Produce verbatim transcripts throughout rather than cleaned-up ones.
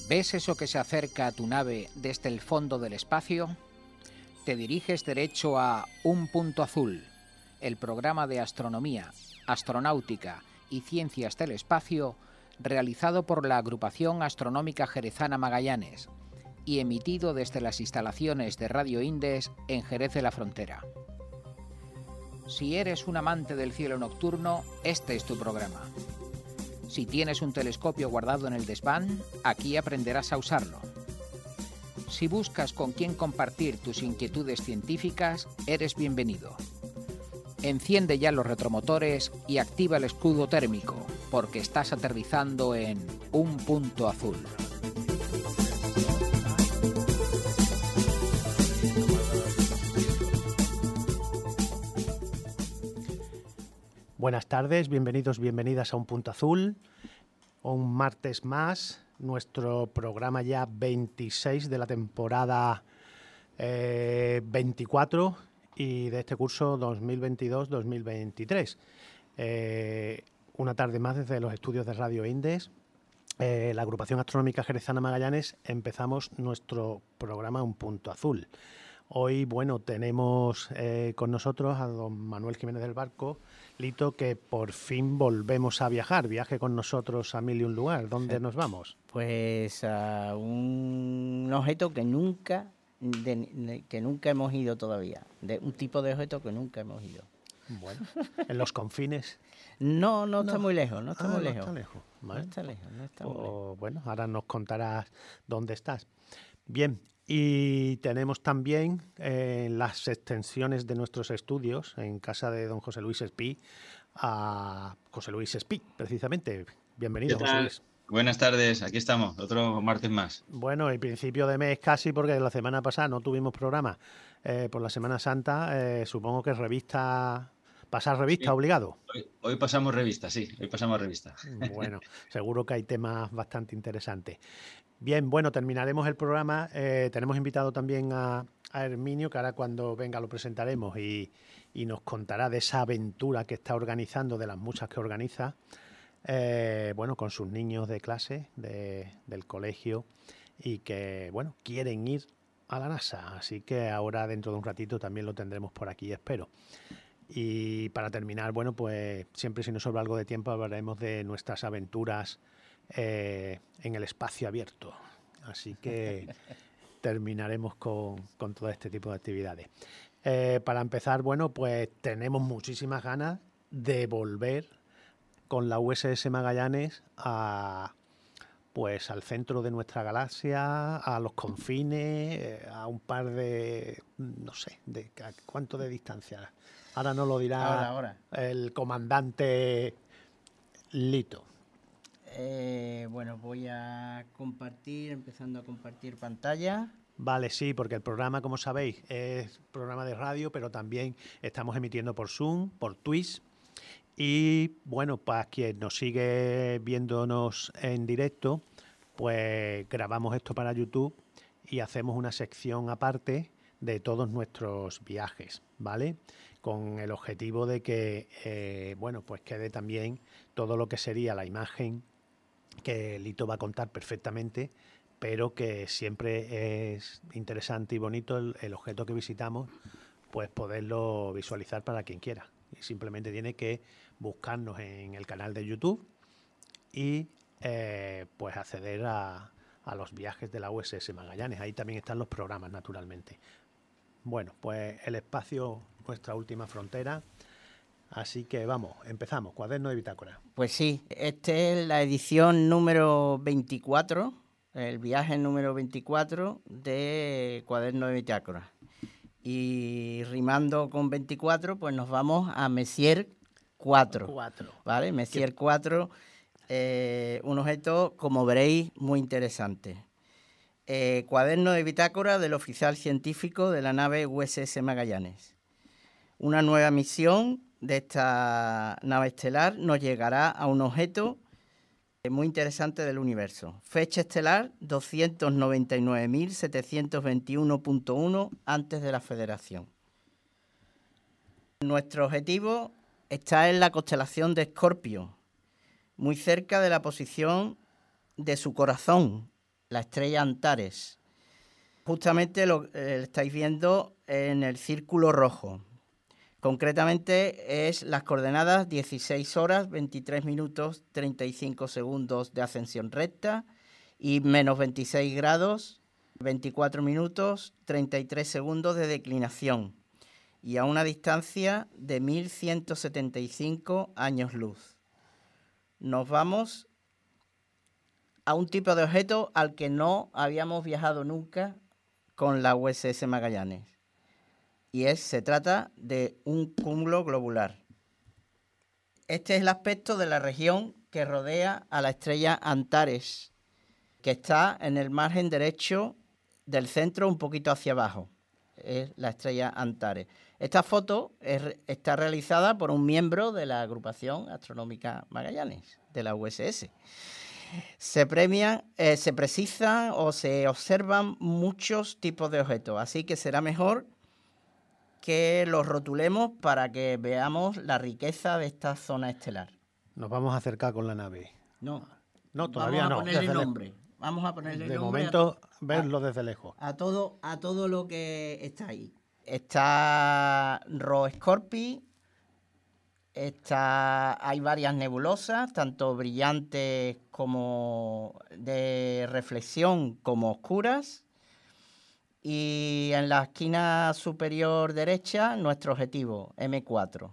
¿Ves eso que se acerca a tu nave desde el fondo del espacio? Te diriges derecho a Un Punto Azul, el programa de astronomía, astronáutica y ciencias del espacio realizado por la Agrupación Astronómica Jerezana Magallanes y emitido desde las instalaciones de Radio Indes en Jerez de la Frontera. Si eres un amante del cielo nocturno, este es tu programa. Si tienes un telescopio guardado en el desván, aquí aprenderás a usarlo. Si buscas con quién compartir tus inquietudes científicas, eres bienvenido. Enciende ya los retromotores y activa el escudo térmico, porque estás aterrizando en Un Punto Azul. Buenas tardes, bienvenidos, bienvenidas a Un Punto Azul. Un martes más, nuestro programa ya veintiséis de la temporada eh, veinticuatro y de este curso dos mil veintidós dos mil veintitrés. Eh, una tarde más desde los estudios de Radio Indes. Eh, la Agrupación Astronómica Jerezana Magallanes empezamos nuestro programa Un Punto Azul. Hoy, bueno, tenemos eh, con nosotros a don Manuel Jiménez del Barco, Lito, que por fin volvemos a viajar. Viaje con nosotros a mil y un lugar. ¿Dónde nos vamos? Pues a un objeto que nunca, de, de, que nunca hemos ido todavía. De un tipo de objeto que nunca hemos ido. Bueno, ¿en los confines? No, no está no. muy lejos, no está ah, muy no lejos. Está lejos. Vale. No está lejos, no está o, muy lejos. Bueno, ahora nos contarás dónde estás. Bien. Y tenemos también eh, las extensiones de nuestros estudios en casa de don José Luis Espí, a José Luis Espí, precisamente. Bienvenido, José Luis. Buenas tardes, aquí estamos, otro martes más. Bueno, el principio de mes casi, porque la semana pasada no tuvimos programa eh, por la Semana Santa. Eh, supongo que revista, pasar revista sí. obligado. Hoy, hoy pasamos revista, sí, hoy pasamos revista. Bueno, seguro que hay temas bastante interesantes. Bien, bueno, terminaremos el programa. Eh, tenemos invitado también a, a Herminio, que ahora cuando venga lo presentaremos y, y nos contará de esa aventura que está organizando, de las muchas que organiza, eh, bueno, con sus niños de clase, de, del colegio, y que, bueno, quieren ir a la NASA. Así que ahora, dentro de un ratito, también lo tendremos por aquí, espero. Y para terminar, bueno, pues siempre si nos sobra algo de tiempo hablaremos de nuestras aventuras Eh, en el espacio abierto. Así que terminaremos con, con todo este tipo de actividades. Eh, para empezar, bueno, pues tenemos muchísimas ganas de volver con la U S S Magallanes a, pues, al centro de nuestra galaxia, a los confines, eh, a un par de, no sé, de cuánto de distancia. Ahora nos lo dirá ahora, ahora. el comandante Lito. Eh, bueno, voy a compartir, empezando a compartir pantalla. Vale, sí, porque el programa, como sabéis, es programa de radio, pero también estamos emitiendo por Zoom, por Twitch. Y bueno, para quien nos sigue viéndonos en directo, pues grabamos esto para YouTube y hacemos una sección aparte de todos nuestros viajes, ¿vale? Con el objetivo de que, eh, bueno, pues quede también todo lo que sería la imagen que Lito va a contar perfectamente, pero que siempre es interesante y bonito el, el objeto que visitamos, pues poderlo visualizar para quien quiera. Y simplemente tiene que buscarnos en el canal de YouTube y eh, pues acceder a, a los viajes de la U S S Magallanes. Ahí también están los programas, naturalmente. Bueno, pues el espacio, nuestra última frontera. Así que vamos, empezamos. Cuaderno de bitácora. Pues sí, esta es la edición número veinticuatro, el viaje número veinticuatro de Cuaderno de bitácora. Y rimando con veinticuatro, pues nos vamos a Messier cuatro. cuatro. ¿Vale? Messier cuatro, eh, un objeto, como veréis, muy interesante. Eh, cuaderno de bitácora del oficial científico de la nave U S S Magallanes. Una nueva misión de esta nave estelar nos llegará a un objeto muy interesante del universo. Fecha estelar doscientos noventa y nueve mil setecientos veintiuno punto uno antes de la Federación. Nuestro objetivo está en la constelación de Escorpio, muy cerca de la posición de su corazón, la estrella Antares. Justamente lo eh, estáis viendo en el círculo rojo. Concretamente es las coordenadas dieciséis horas, veintitrés minutos, treinta y cinco segundos de ascensión recta y menos veintiséis grados, veinticuatro minutos, treinta y tres segundos de declinación y a una distancia de mil ciento setenta y cinco años luz. Nos vamos a un tipo de objeto al que no habíamos viajado nunca con la U S S Magallanes. Y es, se trata de un cúmulo globular. Este es el aspecto de la región que rodea a la estrella Antares, que está en el margen derecho del centro un poquito hacia abajo. Es la estrella Antares. Esta foto es, está realizada por un miembro de la agrupación astronómica Magallanes, de la U S S. Se premian, eh, se precisan o se observan muchos tipos de objetos, así que será mejor que los rotulemos para que veamos la riqueza de esta zona estelar. Nos vamos a acercar con la nave. No, No, todavía vamos a no. ponerle desde nombre. lejos. Vamos a ponerle De nombre momento, a, verlo desde lejos. a todo, a todo lo que está ahí. Está Rho Scorpii. Está, hay varias nebulosas, tanto brillantes como de reflexión como oscuras. Y en la esquina superior derecha, nuestro objetivo, eme cuatro.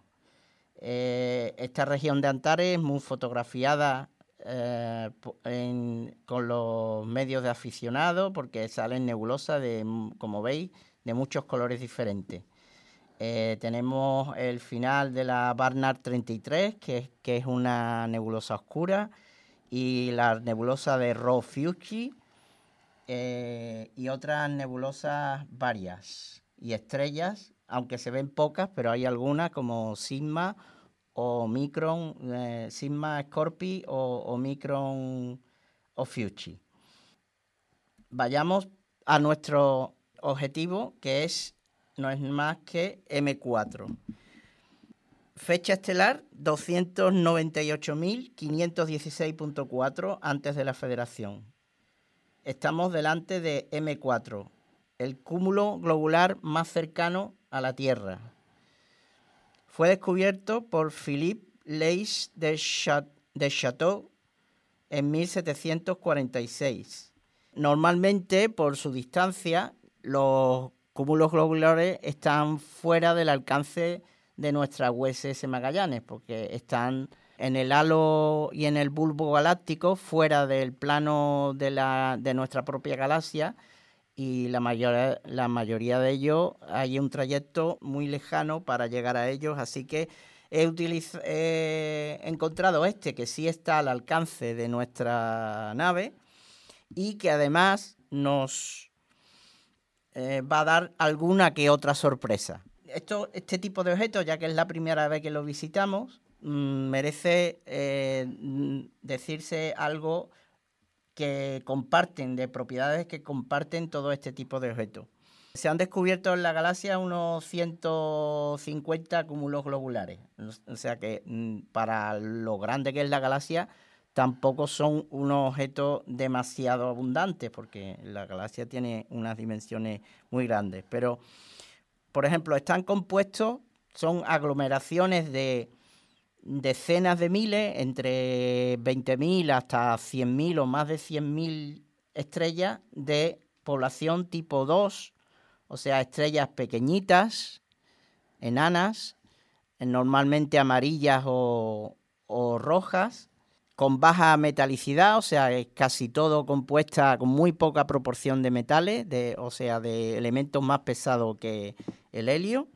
Eh, esta región de Antares es muy fotografiada eh, en, con los medios de aficionados porque salen nebulosas, de, como veis, de muchos colores diferentes. Eh, tenemos el final de la Barnard treinta y tres, que es, que es una nebulosa oscura, y la nebulosa de Rho Fuji, eh, y otras nebulosas varias, y estrellas, aunque se ven pocas, pero hay algunas como Sigma o Micron, eh, Sigma Scorpii o, o Micron o Fuji. Vayamos a nuestro objetivo, que es no es más que eme cuatro. Fecha estelar doscientos noventa y ocho mil quinientos dieciséis punto cuatro antes de la Federación. Estamos delante de eme cuatro, el cúmulo globular más cercano a la Tierra. Fue descubierto por Philippe Leys de Chateau en mil setecientos cuarenta y seis. Normalmente, por su distancia, los cúmulos globulares están fuera del alcance de nuestra U S S Magallanes, porque están en el halo y en el bulbo galáctico, fuera del plano de, la, de nuestra propia galaxia, y la, mayor, la mayoría de ellos hay un trayecto muy lejano para llegar a ellos, así que he, utiliz- he encontrado este que sí está al alcance de nuestra nave y que además nos eh, va a dar alguna que otra sorpresa. Esto, este tipo de objetos, ya que es la primera vez que lo visitamos, mmm, merece eh, decirse algo que comparten, de propiedades que comparten todo este tipo de objetos. Se han descubierto en la galaxia unos ciento cincuenta cúmulos globulares, o sea que mmm, para lo grande que es la galaxia, tampoco son unos objetos demasiado abundantes, porque la galaxia tiene unas dimensiones muy grandes, pero por ejemplo, están compuestos, son aglomeraciones de decenas de miles, entre veinte mil hasta cien mil o más de cien mil estrellas de población tipo dos, o sea, estrellas pequeñitas, enanas, normalmente amarillas o, o rojas, con baja metalicidad, o sea, es casi todo compuesta con muy poca proporción de metales, de, o sea, de elementos más pesados que el helio,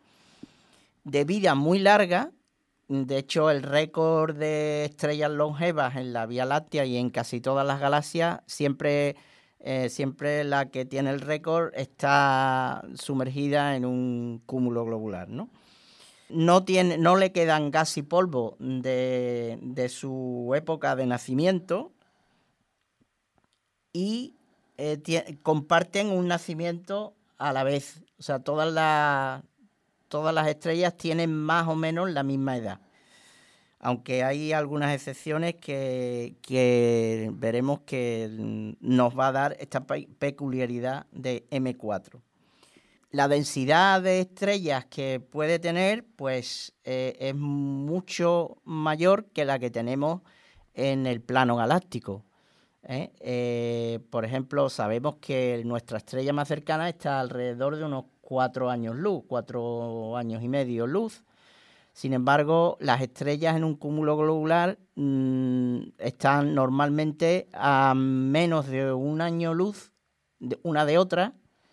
de vida muy larga. De hecho, el récord de estrellas longevas en la Vía Láctea y en casi todas las galaxias, siempre, eh, siempre la que tiene el récord está sumergida en un cúmulo globular, ¿no? No, tiene, no le quedan gas y polvo de, de su época de nacimiento y eh, tie, comparten un nacimiento a la vez. O sea, todas las, todas las estrellas tienen más o menos la misma edad. aunque hay algunas excepciones que, que veremos que nos va a dar esta pe- peculiaridad de eme cuatro. La densidad de estrellas que puede tener pues eh, es mucho mayor que la que tenemos en el plano galáctico. ¿eh? Eh, por ejemplo, sabemos que nuestra estrella más cercana está alrededor de unos cuatro años luz, cuatro años y medio luz. Sin embargo, las estrellas en un cúmulo globular mmm, están normalmente a menos de un año luz de una de otra,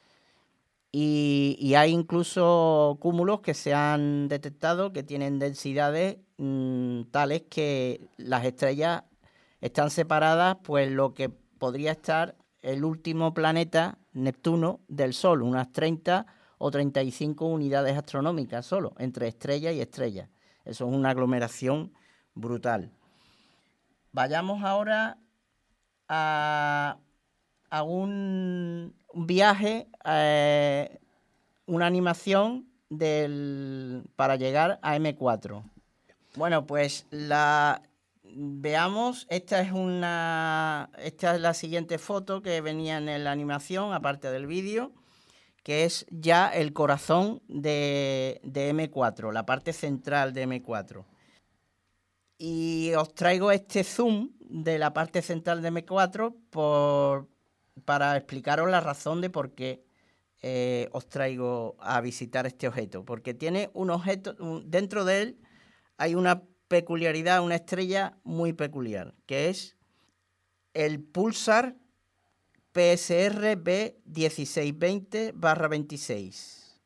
y, y hay incluso cúmulos que se han detectado que tienen densidades mmm, tales que las estrellas están separadas, pues lo que podría estar el último planeta, Neptuno, del Sol, unas treinta o treinta y cinco unidades astronómicas solo, entre estrella y estrella. Eso es una aglomeración brutal. Vayamos ahora a, a un, un viaje, eh, una animación del, para llegar a eme cuatro. Bueno, pues la... Veamos, esta es una, esta es la siguiente foto que venía en la animación, aparte del vídeo, que es ya el corazón de, de eme cuatro, la parte central de eme cuatro. Y os traigo este zoom de la parte central de eme cuatro por, para explicaros la razón de por qué eh, os traigo a visitar este objeto. Porque tiene un objeto, un, dentro de él hay una peculiaridad, una estrella muy peculiar, que es el pulsar P S R B dieciséis veinte barra veintiséis.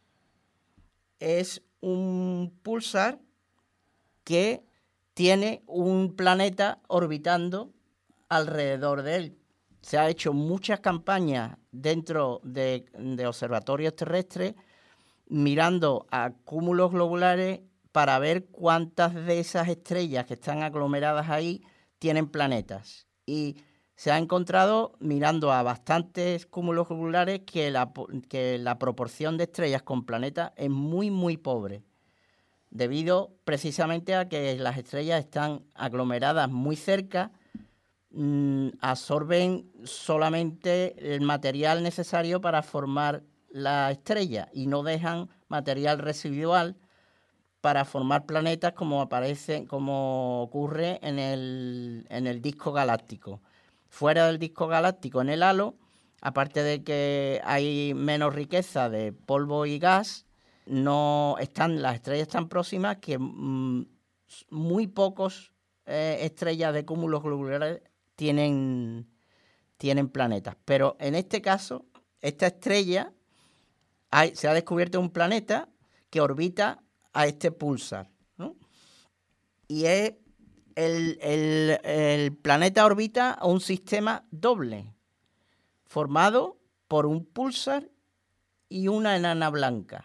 Es un pulsar que tiene un planeta orbitando alrededor de él. Se han hecho muchas campañas dentro de, de observatorios terrestres mirando a cúmulos globulares para ver cuántas de esas estrellas que están aglomeradas ahí tienen planetas. Y se ha encontrado, mirando a bastantes cúmulos globulares, que la, que la proporción de estrellas con planetas es muy, muy pobre, debido precisamente a que las estrellas están aglomeradas muy cerca, mmm, absorben solamente el material necesario para formar la estrella y no dejan material residual para formar planetas como aparece, como ocurre en el, en el disco galáctico. Fuera del disco galáctico, en el halo, aparte de que hay menos riqueza de polvo y gas, no están las estrellas tan próximas que mmm, muy pocos eh, estrellas de cúmulos globulares tienen, tienen planetas. Pero en este caso, esta estrella, hay, se ha descubierto un planeta que orbita a este pulsar, ¿no? Y es el, el, el planeta orbita a un sistema doble, formado por un pulsar y una enana blanca.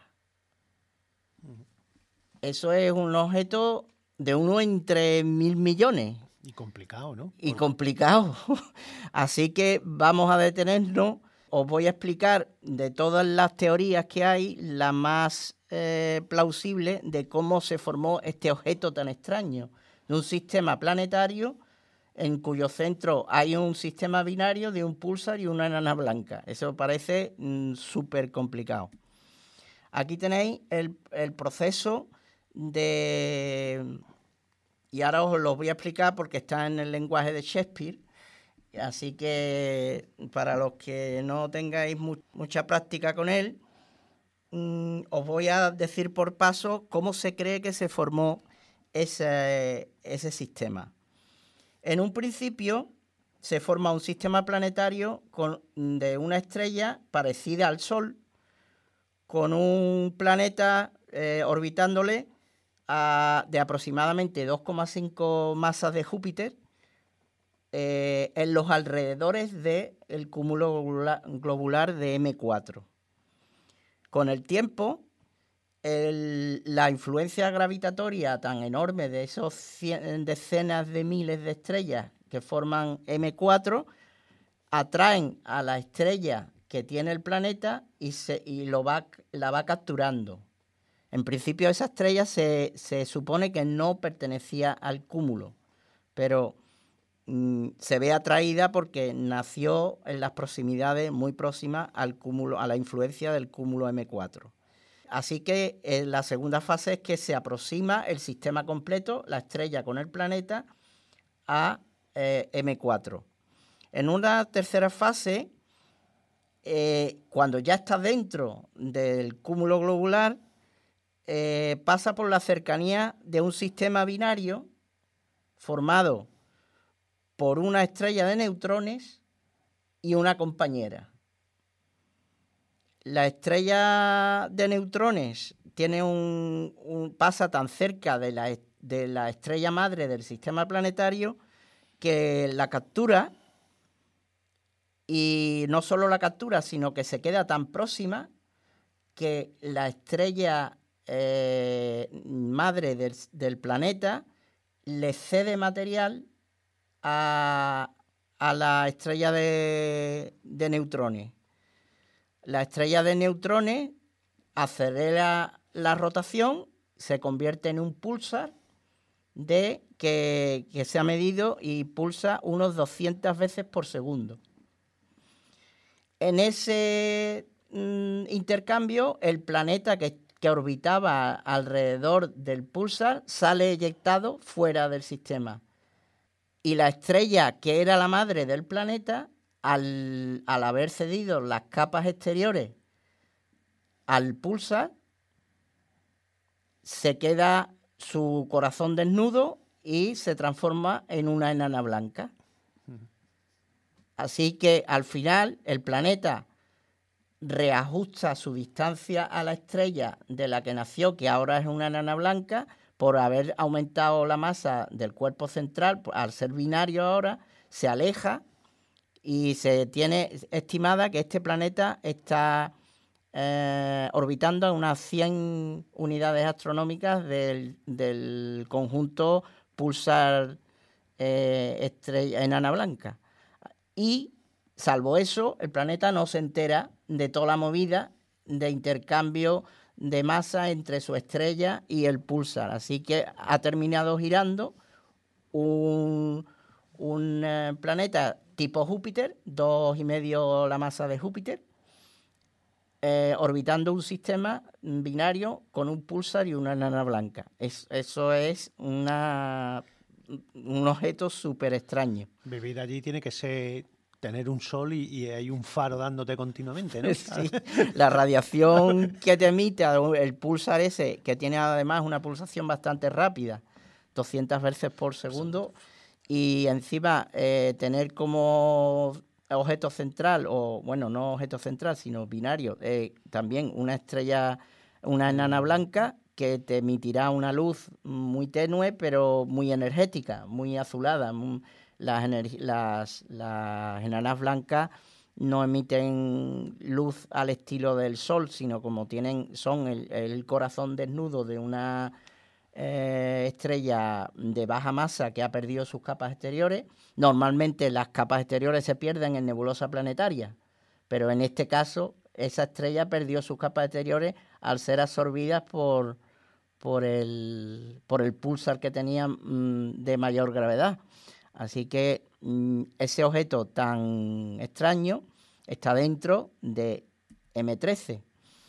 Eso es un objeto de uno entre mil millones. Y complicado, ¿no? Y complicado. Así que vamos a detenernos. Os voy a explicar de todas las teorías que hay, la más eh, plausible de cómo se formó este objeto tan extraño, de un sistema planetario en cuyo centro hay un sistema binario de un pulsar y una enana blanca. Eso parece mmm, súper complicado. Aquí tenéis el, el proceso de... Y ahora os lo voy a explicar porque está en el lenguaje de Shakespeare. Así que para los que no tengáis mu mucha práctica con él, mmm, os voy a decir por paso cómo se cree que se formó ese, ese sistema. En un principio se forma un sistema planetario con, de una estrella parecida al Sol, con un planeta eh, orbitándole a, de aproximadamente dos coma cinco masas de Júpiter, Eh, en los alrededores del cúmulo globular de eme cuatro. Con el tiempo, el, la influencia gravitatoria tan enorme de esos cien, decenas de miles de estrellas que forman eme cuatro atraen a la estrella que tiene el planeta y, se, y lo va, la va capturando. En principio esa estrella se, se supone que no pertenecía al cúmulo, pero mm, se ve atraída porque nació en las proximidades muy próximas al cúmulo, a la influencia del cúmulo eme cuatro. Así que eh, la segunda fase es que se aproxima el sistema completo, la estrella con el planeta, a eh, eme cuatro. En una tercera fase, eh, cuando ya está dentro del cúmulo globular, eh, pasa por la cercanía de un sistema binario formado por una estrella de neutrones y una compañera. La estrella de neutrones tiene un, un, pasa tan cerca de la, de la estrella madre del sistema planetario que la captura, y no solo la captura, sino que se queda tan próxima que la estrella eh, madre del, del planeta le cede material a, a la estrella de, de neutrones. La estrella de neutrones acelera la rotación, se convierte en un púlsar de que, que se ha medido y pulsa unos doscientas veces por segundo. En ese mm, intercambio, el planeta que, que orbitaba alrededor del púlsar sale eyectado fuera del sistema. Y la estrella que era la madre del planeta, Al, al haber cedido las capas exteriores al púlsar, se queda su corazón desnudo y se transforma en una enana blanca. Así que al final el planeta reajusta su distancia a la estrella de la que nació, que ahora es una enana blanca, por haber aumentado la masa del cuerpo central. Al ser binario ahora, se aleja. Y se tiene estimada que este planeta está eh, orbitando a unas cien unidades astronómicas del, del conjunto pulsar eh, estrella, enana blanca. Y, salvo eso, el planeta no se entera de toda la movida de intercambio de masa entre su estrella y el pulsar. Así que ha terminado girando un, un eh, planeta tipo Júpiter, dos y medio la masa de Júpiter, eh, orbitando un sistema binario con un púlsar y una enana blanca. Es, eso es una, un objeto súper extraño. Vivir allí tiene que ser tener un sol y, y hay un faro dándote continuamente, ¿no? Sí, la radiación que te emite el púlsar ese, que tiene además una pulsación bastante rápida, doscientas veces por segundo, y encima eh, tener como objeto central, o bueno, no objeto central, sino binario, eh, también una estrella, una enana blanca que te emitirá una luz muy tenue, pero muy energética, muy azulada. Muy, las, las, las enanas blancas no emiten luz al estilo del Sol, sino como tienen, son el, el corazón desnudo de una Eh, estrella de baja masa que ha perdido sus capas exteriores. Normalmente las capas exteriores se pierden en nebulosa planetaria, pero en este caso esa estrella perdió sus capas exteriores al ser absorbidas por, por, el, por el púlsar que tenía mmm, de mayor gravedad. Así que mmm, ese objeto tan extraño está dentro de eme trece.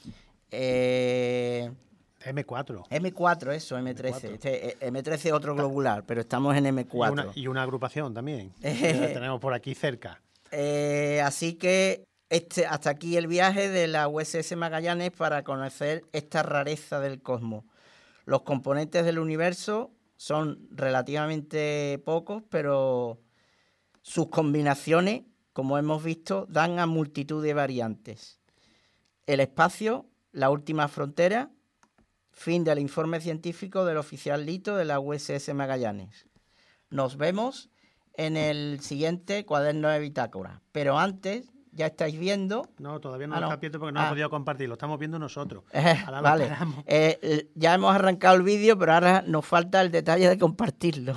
Eh... eme cuatro. eme cuatro, eso, eme trece. eme cuatro. Este, eme trece es otro globular, pero estamos en eme cuatro. Y una, y una agrupación también, que la tenemos por aquí cerca. Eh, así que este, hasta aquí el viaje de la U S S Magallanes para conocer esta rareza del cosmos. Los componentes del universo son relativamente pocos, pero sus combinaciones, como hemos visto, dan a multitud de variantes. El espacio, la última frontera. Fin del informe científico del oficial Lito de la U S S Magallanes. Nos vemos en el siguiente cuaderno de bitácora. Pero antes, ya estáis viendo... No, todavía no ah, lo no. está viendo porque no ah. hemos podido compartir. Lo estamos viendo nosotros. Eh, ahora vale. lo esperamos. Eh, eh, ya hemos arrancado el vídeo, pero ahora nos falta el detalle de compartirlo.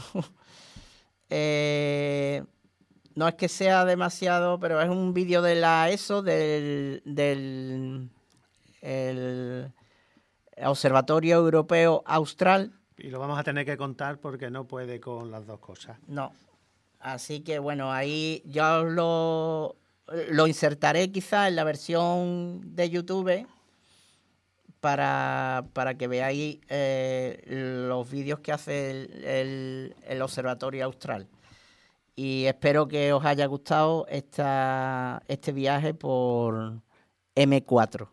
eh, no es que sea demasiado, pero es un vídeo de la ESO, del... del el, Observatorio Europeo Austral. Y lo vamos a tener que contar porque no puede con las dos cosas. No. Así que bueno, ahí ya os lo, lo insertaré quizás en la versión de YouTube para, para que veáis eh, los vídeos que hace el, el, el Observatorio Austral. Y espero que os haya gustado esta, este viaje por eme cuatro.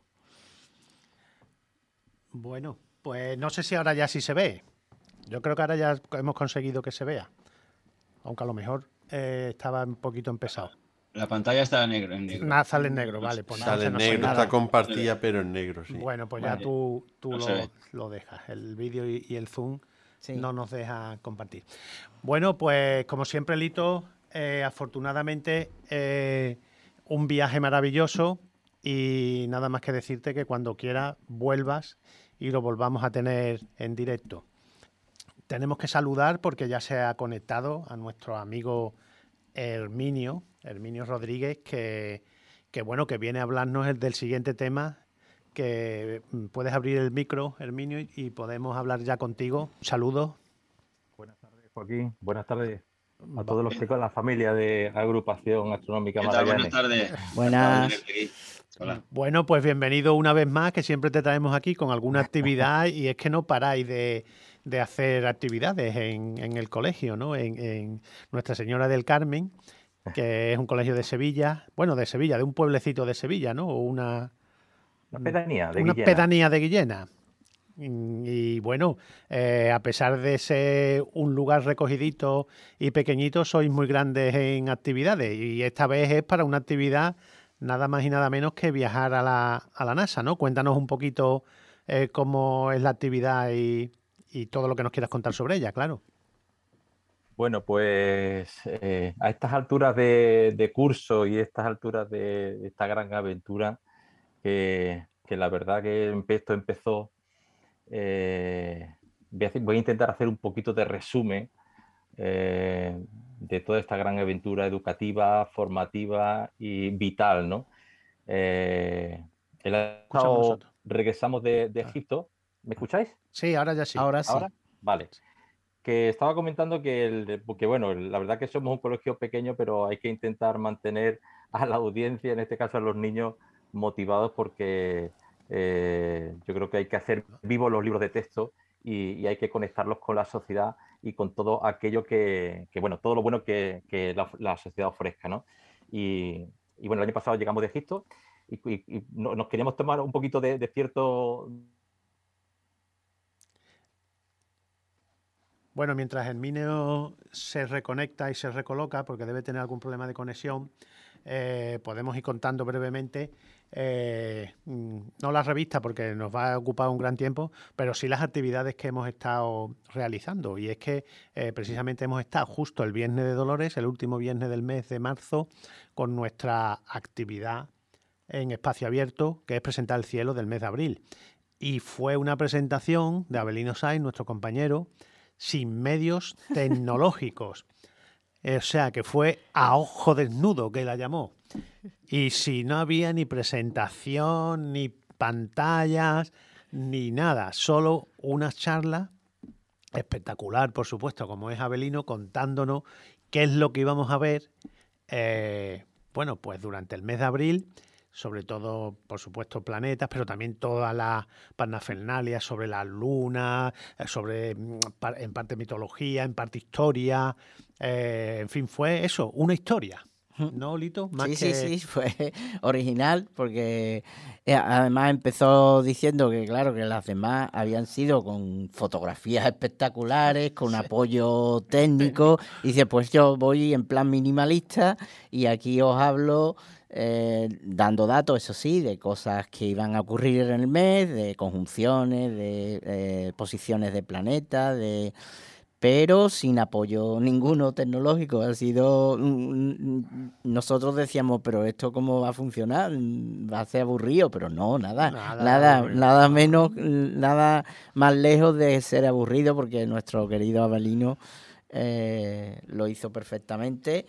Bueno, pues no sé si ahora ya sí se ve. Yo creo que ahora ya hemos conseguido que se vea. Aunque a lo mejor eh, estaba un poquito empezado. La pantalla está en negro. En negro. Nada, sale en negro, vale. Pues Sale en no negro, nada. está compartida, pero en negro, sí. Bueno, pues Vale. ya tú, tú No lo, se ve. lo dejas. El vídeo y, y el zoom Sí. no nos deja compartir. Bueno, pues como siempre, Lito, eh, afortunadamente eh, un viaje maravilloso y nada más que decirte que cuando quieras vuelvas y lo volvamos a tener en directo. Tenemos que saludar porque ya se ha conectado a nuestro amigo Herminio, Herminio Rodríguez, que, que bueno, que viene a hablarnos el del siguiente tema, que mm, puedes abrir el micro, Herminio, y, y podemos hablar ya contigo. Saludos. Buenas tardes, Joaquín. Buenas tardes a todos los que con la familia de Agrupación Astronómica ¿Qué tal? Buenas Magallanes. tardes. Buenas. Hola. Bueno, pues bienvenido una vez más, que siempre te traemos aquí con alguna actividad y es que no paráis de, de hacer actividades en, en el colegio, ¿no? En, en Nuestra Señora del Carmen, que es un colegio de Sevilla, bueno, de Sevilla, de un pueblecito de Sevilla, ¿no? O una... Una pedanía de una Guillena. pedanía de Guillena. Y, y bueno, eh, a pesar de ser un lugar recogidito y pequeñito, sois muy grandes en actividades. Y esta vez es para una actividad nada más y nada menos que viajar a la, a la NASA, ¿no? Cuéntanos un poquito eh, cómo es la actividad y, y todo lo que nos quieras contar sobre ella, claro. Bueno, pues eh, a estas alturas de, de curso y estas alturas de, de esta gran aventura, que, que la verdad que esto empezó, eh, voy, a hacer- voy a intentar hacer un poquito de resumen eh, de toda esta gran aventura educativa, formativa y vital, ¿no? Eh, el año Escuchamos pasado nosotros. regresamos de, de Ah. Egipto. ¿Me escucháis? Sí, ahora ya sí. Ahora sí. ¿Ahora? Vale. Que estaba comentando que, el, porque bueno, la verdad que somos un colegio pequeño, pero hay que intentar mantener a la audiencia, en este caso a los niños, motivados porque eh, yo creo que hay que hacer vivos los libros de texto y, y hay que conectarlos con la sociedad y con todo aquello que, que bueno, todo lo bueno que, que la, la sociedad ofrezca, ¿no? Y, y bueno, el año pasado llegamos de Egipto y, y- y no- nos queríamos tomar un poquito de, de cierto... Bueno, mientras Herminio se reconecta y se recoloca, porque debe tener algún problema de conexión, eh, podemos ir contando brevemente, eh, mm, no la revista porque nos va a ocupar un gran tiempo, pero sí las actividades que hemos estado realizando. Y es que eh, precisamente hemos estado justo el Viernes de Dolores, el último viernes del mes de marzo, con nuestra actividad en espacio abierto, que es presentar el cielo del mes de abril. Y fue una presentación de Abelino Sainz, nuestro compañero, sin medios tecnológicos. O sea, que fue a ojo desnudo, que la llamó. Y si no había ni presentación, ni pantallas, ni nada, solo una charla espectacular, por supuesto, como es Abelino, contándonos qué es lo que íbamos a ver, eh, bueno, pues durante el mes de abril, sobre todo, por supuesto, planetas, pero también toda la parafernalia sobre la luna, eh, sobre, mm, pa- en parte mitología, en parte historia, eh, en fin, fue eso, una historia, ¿no, Lito? Más Sí, que... sí, sí, fue original porque eh, además empezó diciendo que claro, que las demás habían sido con fotografías espectaculares, con apoyo técnico, y dice, pues yo voy en plan minimalista y aquí os hablo eh, dando datos, eso sí, de cosas que iban a ocurrir en el mes, de conjunciones, de eh, posiciones de planetas, de... pero sin apoyo ninguno tecnológico. Ha sido... Nosotros decíamos, pero ¿esto cómo va a funcionar? Va a ser aburrido, pero no, nada, Nada, nada, aburrido. nada menos, nada más lejos de ser aburrido, porque nuestro querido Abelino eh, lo hizo perfectamente.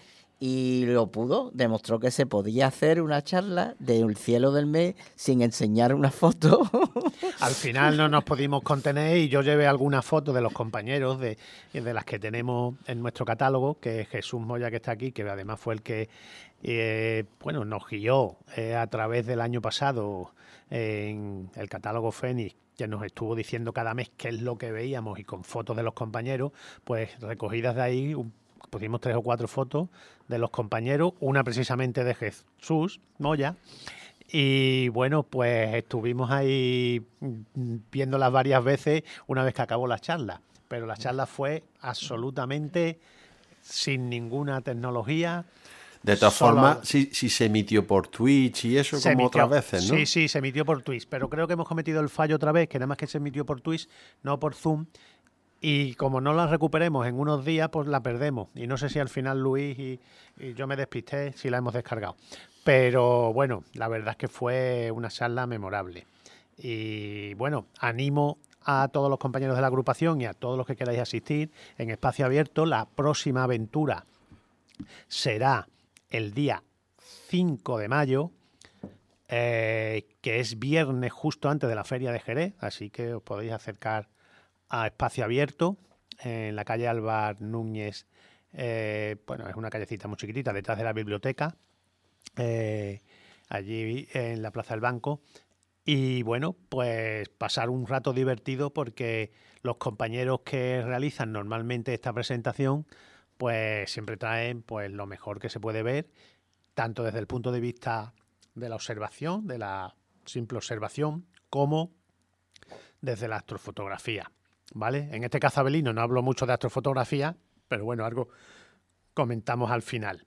y lo pudo, demostró que se podía hacer una charla del cielo del mes sin enseñar una foto. Al final no nos pudimos contener y yo llevé algunas fotos de los compañeros de, de las que tenemos en nuestro catálogo, que es Jesús Moya, que está aquí, que además fue el que eh, bueno, nos guió eh, a través del año pasado en el catálogo Fénix, que nos estuvo diciendo cada mes qué es lo que veíamos y con fotos de los compañeros, pues recogidas de ahí pusimos tres o cuatro fotos de los compañeros, una precisamente de Jesús Moya, y bueno, pues estuvimos ahí viéndolas varias veces una vez que acabó la charla, pero la charla fue absolutamente sin ninguna tecnología. De todas formas, si, si se emitió por Twitch y eso, como emitió, otras veces, ¿no? Sí, sí, se emitió por Twitch, pero creo que hemos cometido el fallo otra vez, que nada más que se emitió por Twitch, no por Zoom. Y como no la recuperemos en unos días, pues la perdemos. Y no sé si al final Luis y, y yo me despisté si la hemos descargado. Pero bueno, la verdad es que fue una charla memorable. Y bueno, animo a todos los compañeros de la agrupación y a todos los que queráis asistir en espacio abierto. La próxima aventura será el día cinco de mayo, eh, que es viernes justo antes de la Feria de Jerez. Así que os podéis acercar a espacio abierto en la calle Álvar Núñez. Eh, bueno, es una callecita muy chiquitita detrás de la biblioteca, eh, allí en la Plaza del Banco. Y bueno, pues pasar un rato divertido, porque los compañeros que realizan normalmente esta presentación pues siempre traen pues lo mejor que se puede ver, tanto desde el punto de vista de la observación, de la simple observación, como desde la astrofotografía, ¿vale? En este caso Abelino no hablo mucho de astrofotografía, pero bueno, algo comentamos al final.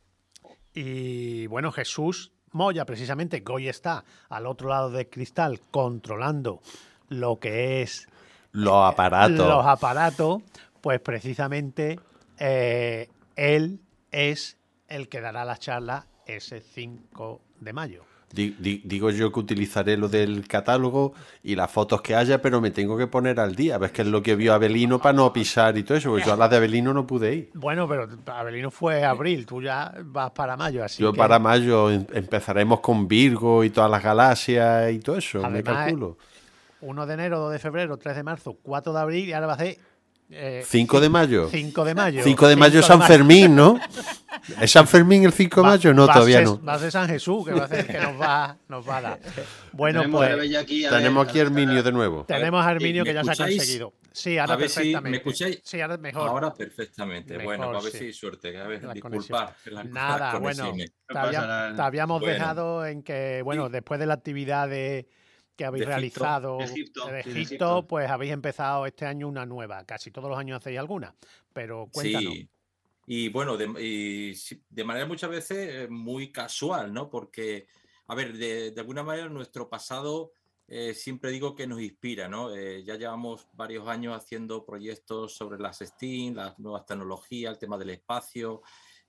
Y bueno, Jesús Moya, precisamente, que hoy está al otro lado del cristal controlando lo que es los aparatos, los aparatos, pues precisamente eh, él es el que dará la charla ese cinco de mayo. Digo yo que utilizaré lo del catálogo y las fotos que haya, pero me tengo que poner al día. Ves que es lo que vio Abelino para no pisar y todo eso, porque yo a las de Abelino no pude ir. Bueno, pero Abelino fue abril, tú ya vas para mayo, así Yo que... para mayo empezaremos con Virgo y todas las galaxias y todo eso, además, me calculo. uno de enero, dos de febrero, tres de marzo, cuatro de abril y ahora va a ser... Eh, ¿cinco de mayo? cinco de mayo. cinco de mayo es San Fermín, ¿no? ¿Es San Fermín el cinco de mayo? No, todavía ser, no. Va a ser San Jesús, que va a ser que nos va, nos va a dar. Bueno, tenemos pues... Aquí, tenemos ver, aquí a Herminio de nuevo. Tenemos a Herminio que ya se ha escucháis? conseguido. Sí, ahora a ver perfectamente. Si ¿Me escucháis? Sí, ahora mejor. Ahora perfectamente. Mejor, bueno, a ver sí. si hay suerte. A ver, La disculpar. La, Nada, bueno. Te, había, te habíamos bueno. dejado en que, bueno, sí. después de la actividad de... que habéis de realizado Egipto, de Egipto, sí, Egipto, pues habéis empezado este año una nueva. Casi todos los años hacéis alguna, pero cuéntanos. Sí, y bueno, de, y de manera muchas veces muy casual, ¿no? Porque, a ver, de, de alguna manera nuestro pasado eh, siempre digo que nos inspira, ¿no? Eh, ya llevamos varios años haciendo proyectos sobre las STEAM, las nuevas tecnologías, el tema del espacio,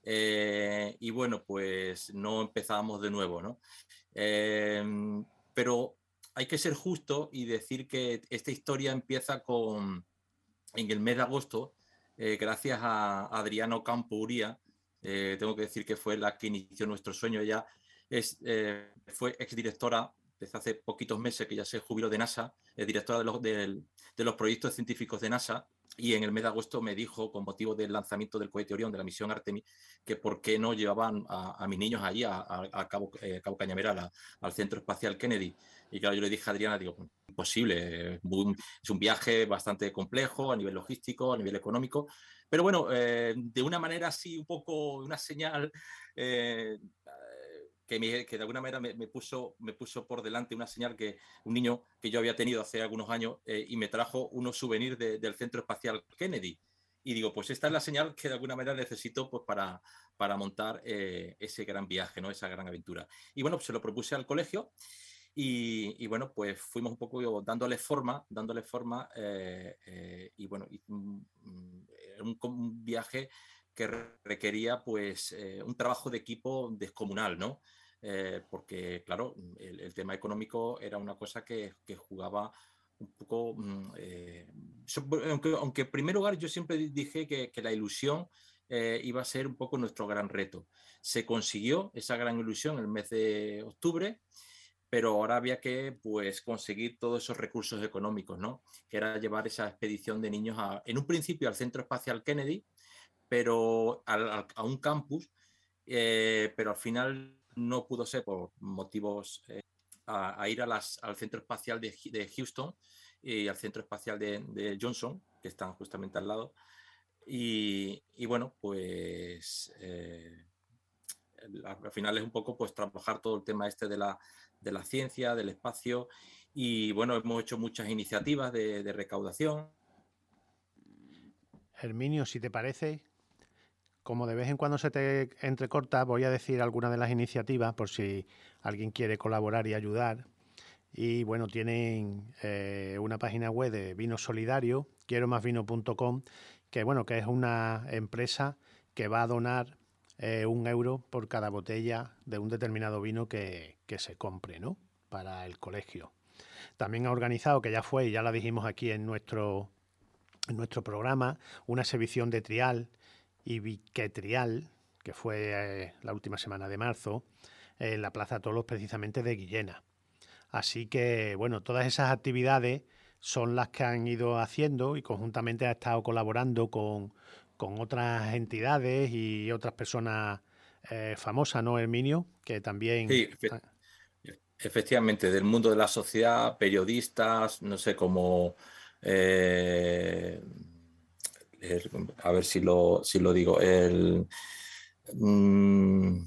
eh, y bueno, pues no empezábamos de nuevo, ¿no? Eh, pero hay que ser justo y decir que esta historia empieza con, en el mes de agosto, eh, gracias a Adriana Ocampo Uría, eh, tengo que decir que fue la que inició nuestro sueño. Ella es, eh, fue exdirectora desde hace poquitos meses, que ya se jubiló de NASA, es directora de los, de, de los proyectos científicos de NASA, y en el mes de agosto me dijo, con motivo del lanzamiento del cohete Orión de la misión Artemis, que por qué no llevaban a, a mis niños allí, a, a, a Cabo, eh, Cabo Cañaveral, a, al Centro Espacial Kennedy. Y claro, yo le dije a Adriana, digo, imposible, es un, es un viaje bastante complejo a nivel logístico, a nivel económico, pero bueno, eh, de una manera así, un poco, una señal... Eh, Que, me, que de alguna manera me, me, puso, me puso por delante una señal, que un niño que yo había tenido hace algunos años eh, y me trajo unos souvenirs de, del Centro Espacial Kennedy. Y digo, pues esta es la señal que de alguna manera necesito pues, para, para montar eh, ese gran viaje, ¿no? Esa gran aventura. Y bueno, pues se lo propuse al colegio y, y bueno, pues fuimos un poco dándole forma, dándole forma eh, eh, y bueno, y, um, un, un viaje que requería pues eh, un trabajo de equipo descomunal, ¿no? Eh, porque, claro, el, el tema económico era una cosa que, que jugaba un poco... Eh, aunque, aunque en primer lugar yo siempre dije que, que la ilusión eh, iba a ser un poco nuestro gran reto. Se consiguió esa gran ilusión el mes de octubre, pero ahora había que pues, conseguir todos esos recursos económicos, ¿no? Que era llevar esa expedición de niños a, en un principio al Centro Espacial Kennedy, pero a, a un campus, eh, pero al final no pudo ser por motivos eh, a, a ir a las, al Centro Espacial de, de Houston y al Centro Espacial de, de Johnson, que están justamente al lado. Y, y bueno, pues eh, al final es un poco pues trabajar todo el tema este de la, de la ciencia, del espacio, y bueno, hemos hecho muchas iniciativas de, de recaudación. Herminio, si te parece, como de vez en cuando se te entrecorta, voy a decir algunas de las iniciativas por si alguien quiere colaborar y ayudar. Y bueno, tienen eh, una página web de Vino Solidario, quiero más vino punto com, que bueno, que es una empresa que va a donar eh, un euro por cada botella de un determinado vino que, que se compre, ¿no? Para el colegio. También ha organizado, que ya fue y ya la dijimos aquí en nuestro, en nuestro programa, una exhibición de trial y biquetrial, que fue eh, la última semana de marzo, en la Plaza Tolos, precisamente de Guillena. Así que, bueno, todas esas actividades son las que han ido haciendo y conjuntamente ha estado colaborando con, con otras entidades y otras personas eh, famosas, ¿no, Herminio? Que también... Sí, efectivamente, del mundo de la sociedad, periodistas, no sé, como... Eh, el, a ver si lo, si lo digo, el... Mmm,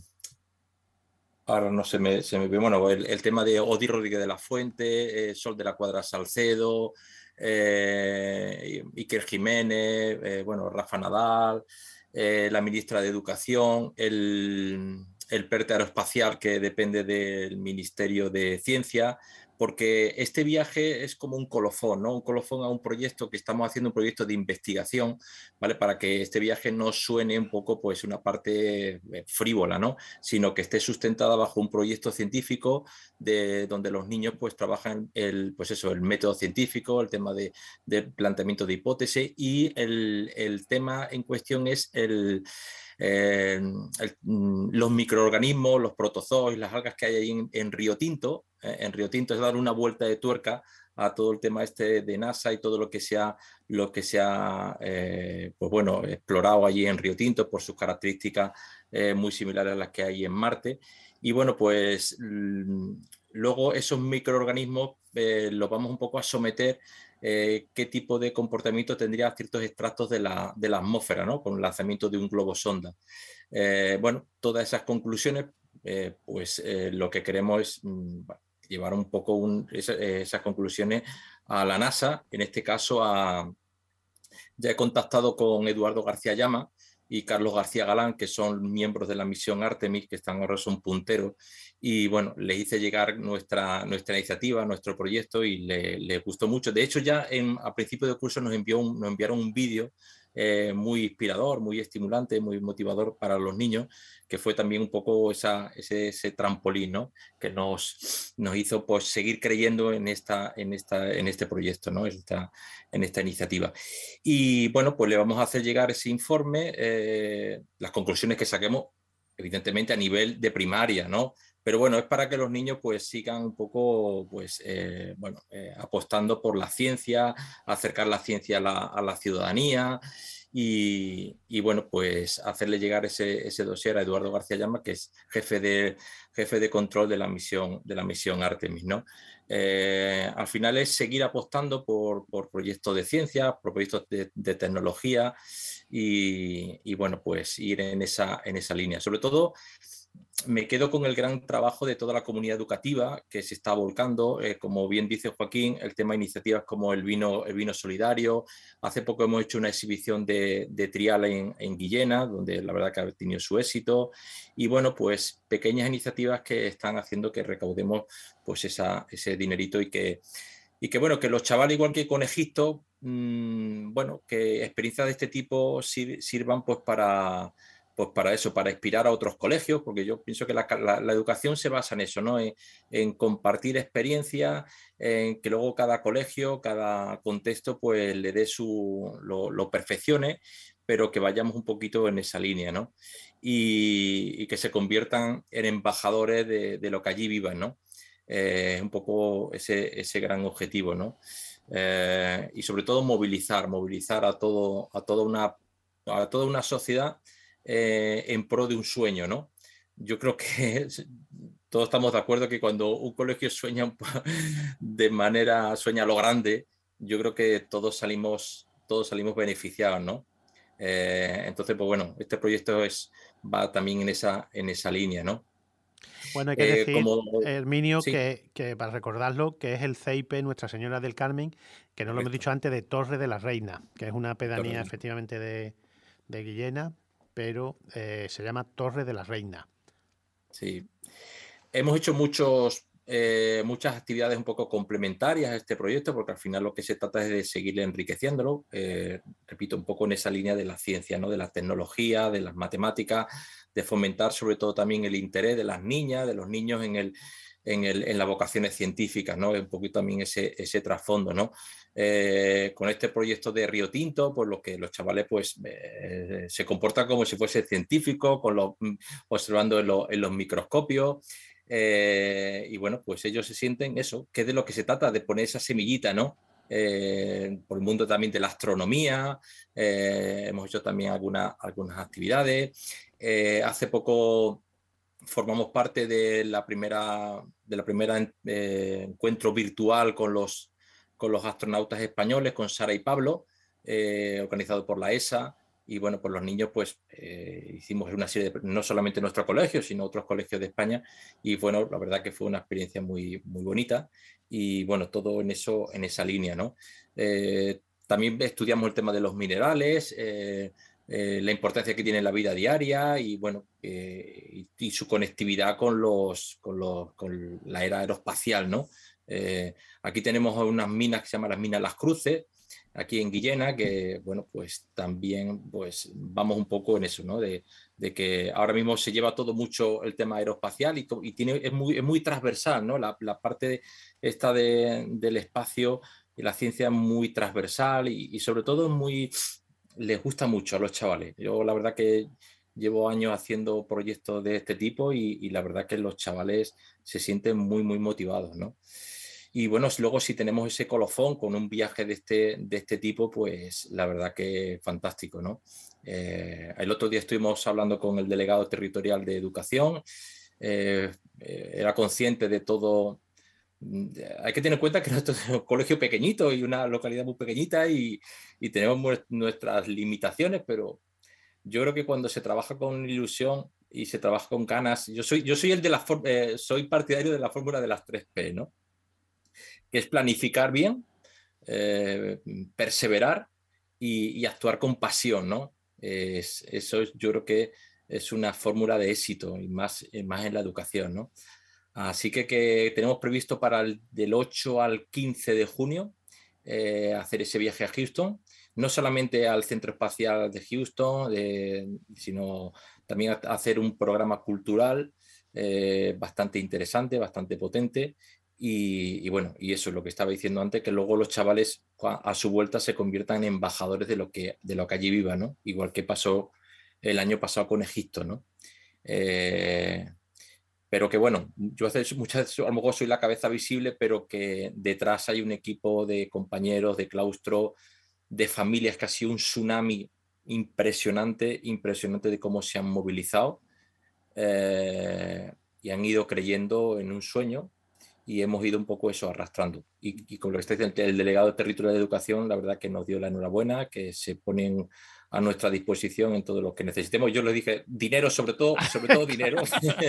ahora no se me, se me ve, bueno, el, el tema de Odi Rodríguez de la Fuente, eh, Sol de la Cuadra Salcedo, eh, Iker Jiménez, eh, bueno, Rafa Nadal, eh, la ministra de Educación, el, el PERTE Aeroespacial que depende del Ministerio de Ciencia, porque este viaje es como un colofón, ¿no? Un colofón a un proyecto que estamos haciendo, un proyecto de investigación, ¿vale? Para que este viaje no suene un poco, pues, una parte frívola, ¿no? Sino que esté sustentada bajo un proyecto científico de, donde los niños, pues, trabajan el, pues eso, el método científico, el tema de, de planteamiento de hipótesis, y el, el tema en cuestión es el... Eh, el, los microorganismos, los protozoos y las algas que hay ahí en, en Río Tinto. Eh, en Río Tinto es dar una vuelta de tuerca a todo el tema este de NASA y todo lo que se ha, lo que se ha eh, pues bueno, explorado allí en Río Tinto por sus características eh, muy similares a las que hay en Marte. Y bueno, pues luego esos microorganismos eh, los vamos un poco a someter Eh, qué tipo de comportamiento tendría ciertos extractos de la, de la atmósfera, ¿no? Con el lanzamiento de un globo sonda. Eh, bueno, todas esas conclusiones, eh, pues eh, lo que queremos es mm, llevar un poco un, esa, esas conclusiones a la NASA, en este caso a... Ya he contactado con Eduardo García Llama y Carlos García Galán, que son miembros de la misión Artemis, que están ahora son punteros, y bueno, les hice llegar nuestra, nuestra iniciativa, nuestro proyecto, y les le gustó mucho. De hecho, ya en, a principio de curso nos, envió un, nos enviaron un vídeo eh, muy inspirador, muy estimulante, muy motivador para los niños, que fue también un poco esa, ese, ese trampolín, ¿no? Que nos, nos hizo, pues, seguir creyendo en, esta, en, esta, en este proyecto, ¿no? Esta, en esta iniciativa. Y bueno, pues le vamos a hacer llegar ese informe, eh, las conclusiones que saquemos, evidentemente a nivel de primaria, ¿no? Pero bueno, es para que los niños pues sigan un poco, pues, eh, bueno, eh, apostando por la ciencia, acercar la ciencia a la, a la ciudadanía, y, y bueno, pues hacerle llegar ese, ese dossier a Eduardo García Llama, que es jefe de, jefe de control de la misión, de la misión Artemis, ¿no? Eh, al final es seguir apostando por, por proyectos de ciencia, por proyectos de, de tecnología, y, y bueno, pues ir en esa, en esa línea. Sobre todo, me quedo con el gran trabajo de toda la comunidad educativa que se está volcando, eh, como bien dice Joaquín, el tema de iniciativas como el vino, el vino solidario. Hace poco hemos hecho una exhibición de, de trial en, en Guillena, donde la verdad que ha tenido su éxito, y bueno, pues pequeñas iniciativas que están haciendo que recaudemos, pues, esa, ese dinerito, y que, y que bueno, que los chavales, igual que con Egipto, mmm, bueno, que experiencias de este tipo sir, sirvan pues para... pues para eso, para inspirar a otros colegios, porque yo pienso que la, la, la educación se basa en eso, ¿no? En, en compartir experiencias, en que luego cada colegio, cada contexto, pues le dé su, lo, lo perfeccione, pero que vayamos un poquito en esa línea, ¿no? Y, y que se conviertan en embajadores de, de lo que allí vivan, ¿no? Eh, un poco ese, ese gran objetivo, ¿no? Eh, y sobre todo movilizar, movilizar a, todo, a, toda, una, a toda una sociedad eh, en pro de un sueño, ¿no? Yo creo que todos estamos de acuerdo que cuando un colegio sueña de manera, sueña lo grande, yo creo que todos salimos, todos salimos beneficiados, ¿no? Eh, entonces, pues bueno, este proyecto es, va también en esa, en esa línea, ¿no? Bueno, hay que Eh, decir, como, Herminio, sí, que, que para recordarlo, que es el C I P Nuestra Señora del Carmen, que no lo hemos correcto. dicho antes, de Torre de la Reina, que es una pedanía Torre. efectivamente de, de Guillena, pero eh, se llama Torre de la Reina. Sí. Hemos hecho muchos, eh, muchas actividades un poco complementarias a este proyecto, porque al final lo que se trata es de seguir enriqueciéndolo, eh, repito, un poco en esa línea de la ciencia, ¿no? De la tecnología, de las matemáticas, de fomentar sobre todo también el interés de las niñas, de los niños en, el, en, el, en las vocaciones científicas, ¿no? Un poquito también ese, ese trasfondo, ¿no? Eh, con este proyecto de Río Tinto, pues lo que los chavales pues eh, se comportan como si fuese científico, con los, observando en, lo, en los microscopios. Eh, y bueno, pues ellos se sienten eso, que es de lo que se trata, de poner esa semillita, ¿no? Eh, por el mundo también de la astronomía, eh, hemos hecho también alguna, algunas actividades. Eh, hace poco formamos parte de la primera, de la primera eh, encuentro virtual con los, con los astronautas españoles, con Sara y Pablo, eh, organizado por la E S A. Y bueno, pues los niños pues eh, hicimos una serie de, no solamente nuestro colegio, sino otros colegios de España. Y bueno, la verdad que fue una experiencia muy, muy bonita. Y bueno, todo en, eso, en esa línea, ¿no? Eh, también estudiamos el tema de los minerales, eh, eh, la importancia que tiene en la vida diaria y bueno, eh, y, y su conectividad con, los, con, los, con la era aeroespacial, ¿no? Eh, aquí tenemos unas minas que se llaman las minas Las Cruces, aquí en Guillena, que bueno, pues también pues vamos un poco en eso, ¿no? De, de que ahora mismo se lleva todo mucho el tema aeroespacial y, y tiene, es, muy, es muy transversal, ¿no? La, la parte de, esta de, del espacio y la ciencia es muy transversal y, y sobre todo muy, les gusta mucho a los chavales. Yo la verdad que llevo años haciendo proyectos de este tipo y, y la verdad que los chavales se sienten muy, muy motivados, ¿no? Y bueno, luego si tenemos ese colofón con un viaje de este, de este tipo, pues la verdad que fantástico, ¿no? Eh, el otro día estuvimos hablando con el delegado territorial de educación, eh, eh, era consciente de todo. Hay que tener en cuenta que nosotros somos un colegio pequeñito y una localidad muy pequeñita y, y tenemos nuestras limitaciones, pero yo creo que cuando se trabaja con ilusión y se trabaja con ganas, yo soy, yo soy el de la eh, soy partidario de la fórmula de las tres P, ¿no? Que es planificar bien, eh, perseverar y, y, actuar con pasión, ¿no? Es, eso es, yo creo que es una fórmula de éxito y más, más en la educación, ¿no? Así que, que tenemos previsto para el del ocho al quince de junio eh, hacer ese viaje a Houston, no solamente al Centro Espacial de Houston, de, sino también a, a hacer un programa cultural eh, bastante interesante, bastante potente. Y, y bueno, y eso es lo que estaba diciendo antes, que luego los chavales a, a su vuelta se conviertan en embajadores de lo que, de lo que allí vivan, ¿no? Igual que pasó el año pasado con Egipto, ¿no? Eh, pero que bueno, yo muchas veces a lo mejor soy la cabeza visible, pero que detrás hay un equipo de compañeros, de claustro, de familias, que ha sido un tsunami impresionante, impresionante de cómo se han movilizado eh, y han ido creyendo en un sueño y hemos ido un poco eso arrastrando. Y, y con lo que está diciendo el delegado territorial de educación, la verdad que nos dio la enhorabuena, que se ponen a nuestra disposición en todo lo que necesitemos. Yo les dije, dinero, sobre todo, sobre todo dinero.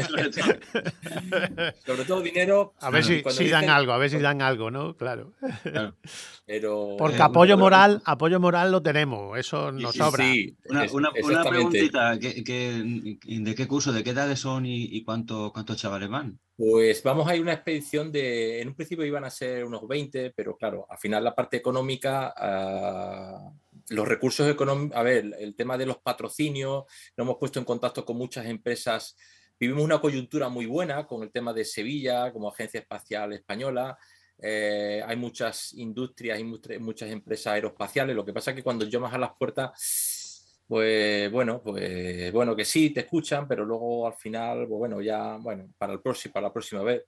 Sobre todo dinero. A ver si, si dicen, dan algo, a ver si dan algo, ¿no? Claro. Claro. Pero, Porque Eh, apoyo una- moral, apoyo moral lo tenemos, eso Sí, nos sí, sobra. sí, Una, es- una, una exactamente. preguntita, ¿qué, qué- ¿de qué curso, de qué edades son y, y cuánto, cuántos chavales van? Pues vamos a ir a una expedición de, en un principio iban a ser unos veinte, pero claro, al final la parte económica, uh, los recursos económicos, a ver, el tema de los patrocinios, nos hemos puesto en contacto con muchas empresas, vivimos una coyuntura muy buena con el tema de Sevilla como Agencia Espacial Española, eh, hay muchas industrias, hay muchas empresas aeroespaciales, lo que pasa es que cuando llamas a las puertas Pues bueno, pues bueno, que sí, te escuchan, pero luego al final, pues bueno, ya, bueno, para el próximo, para la próxima vez.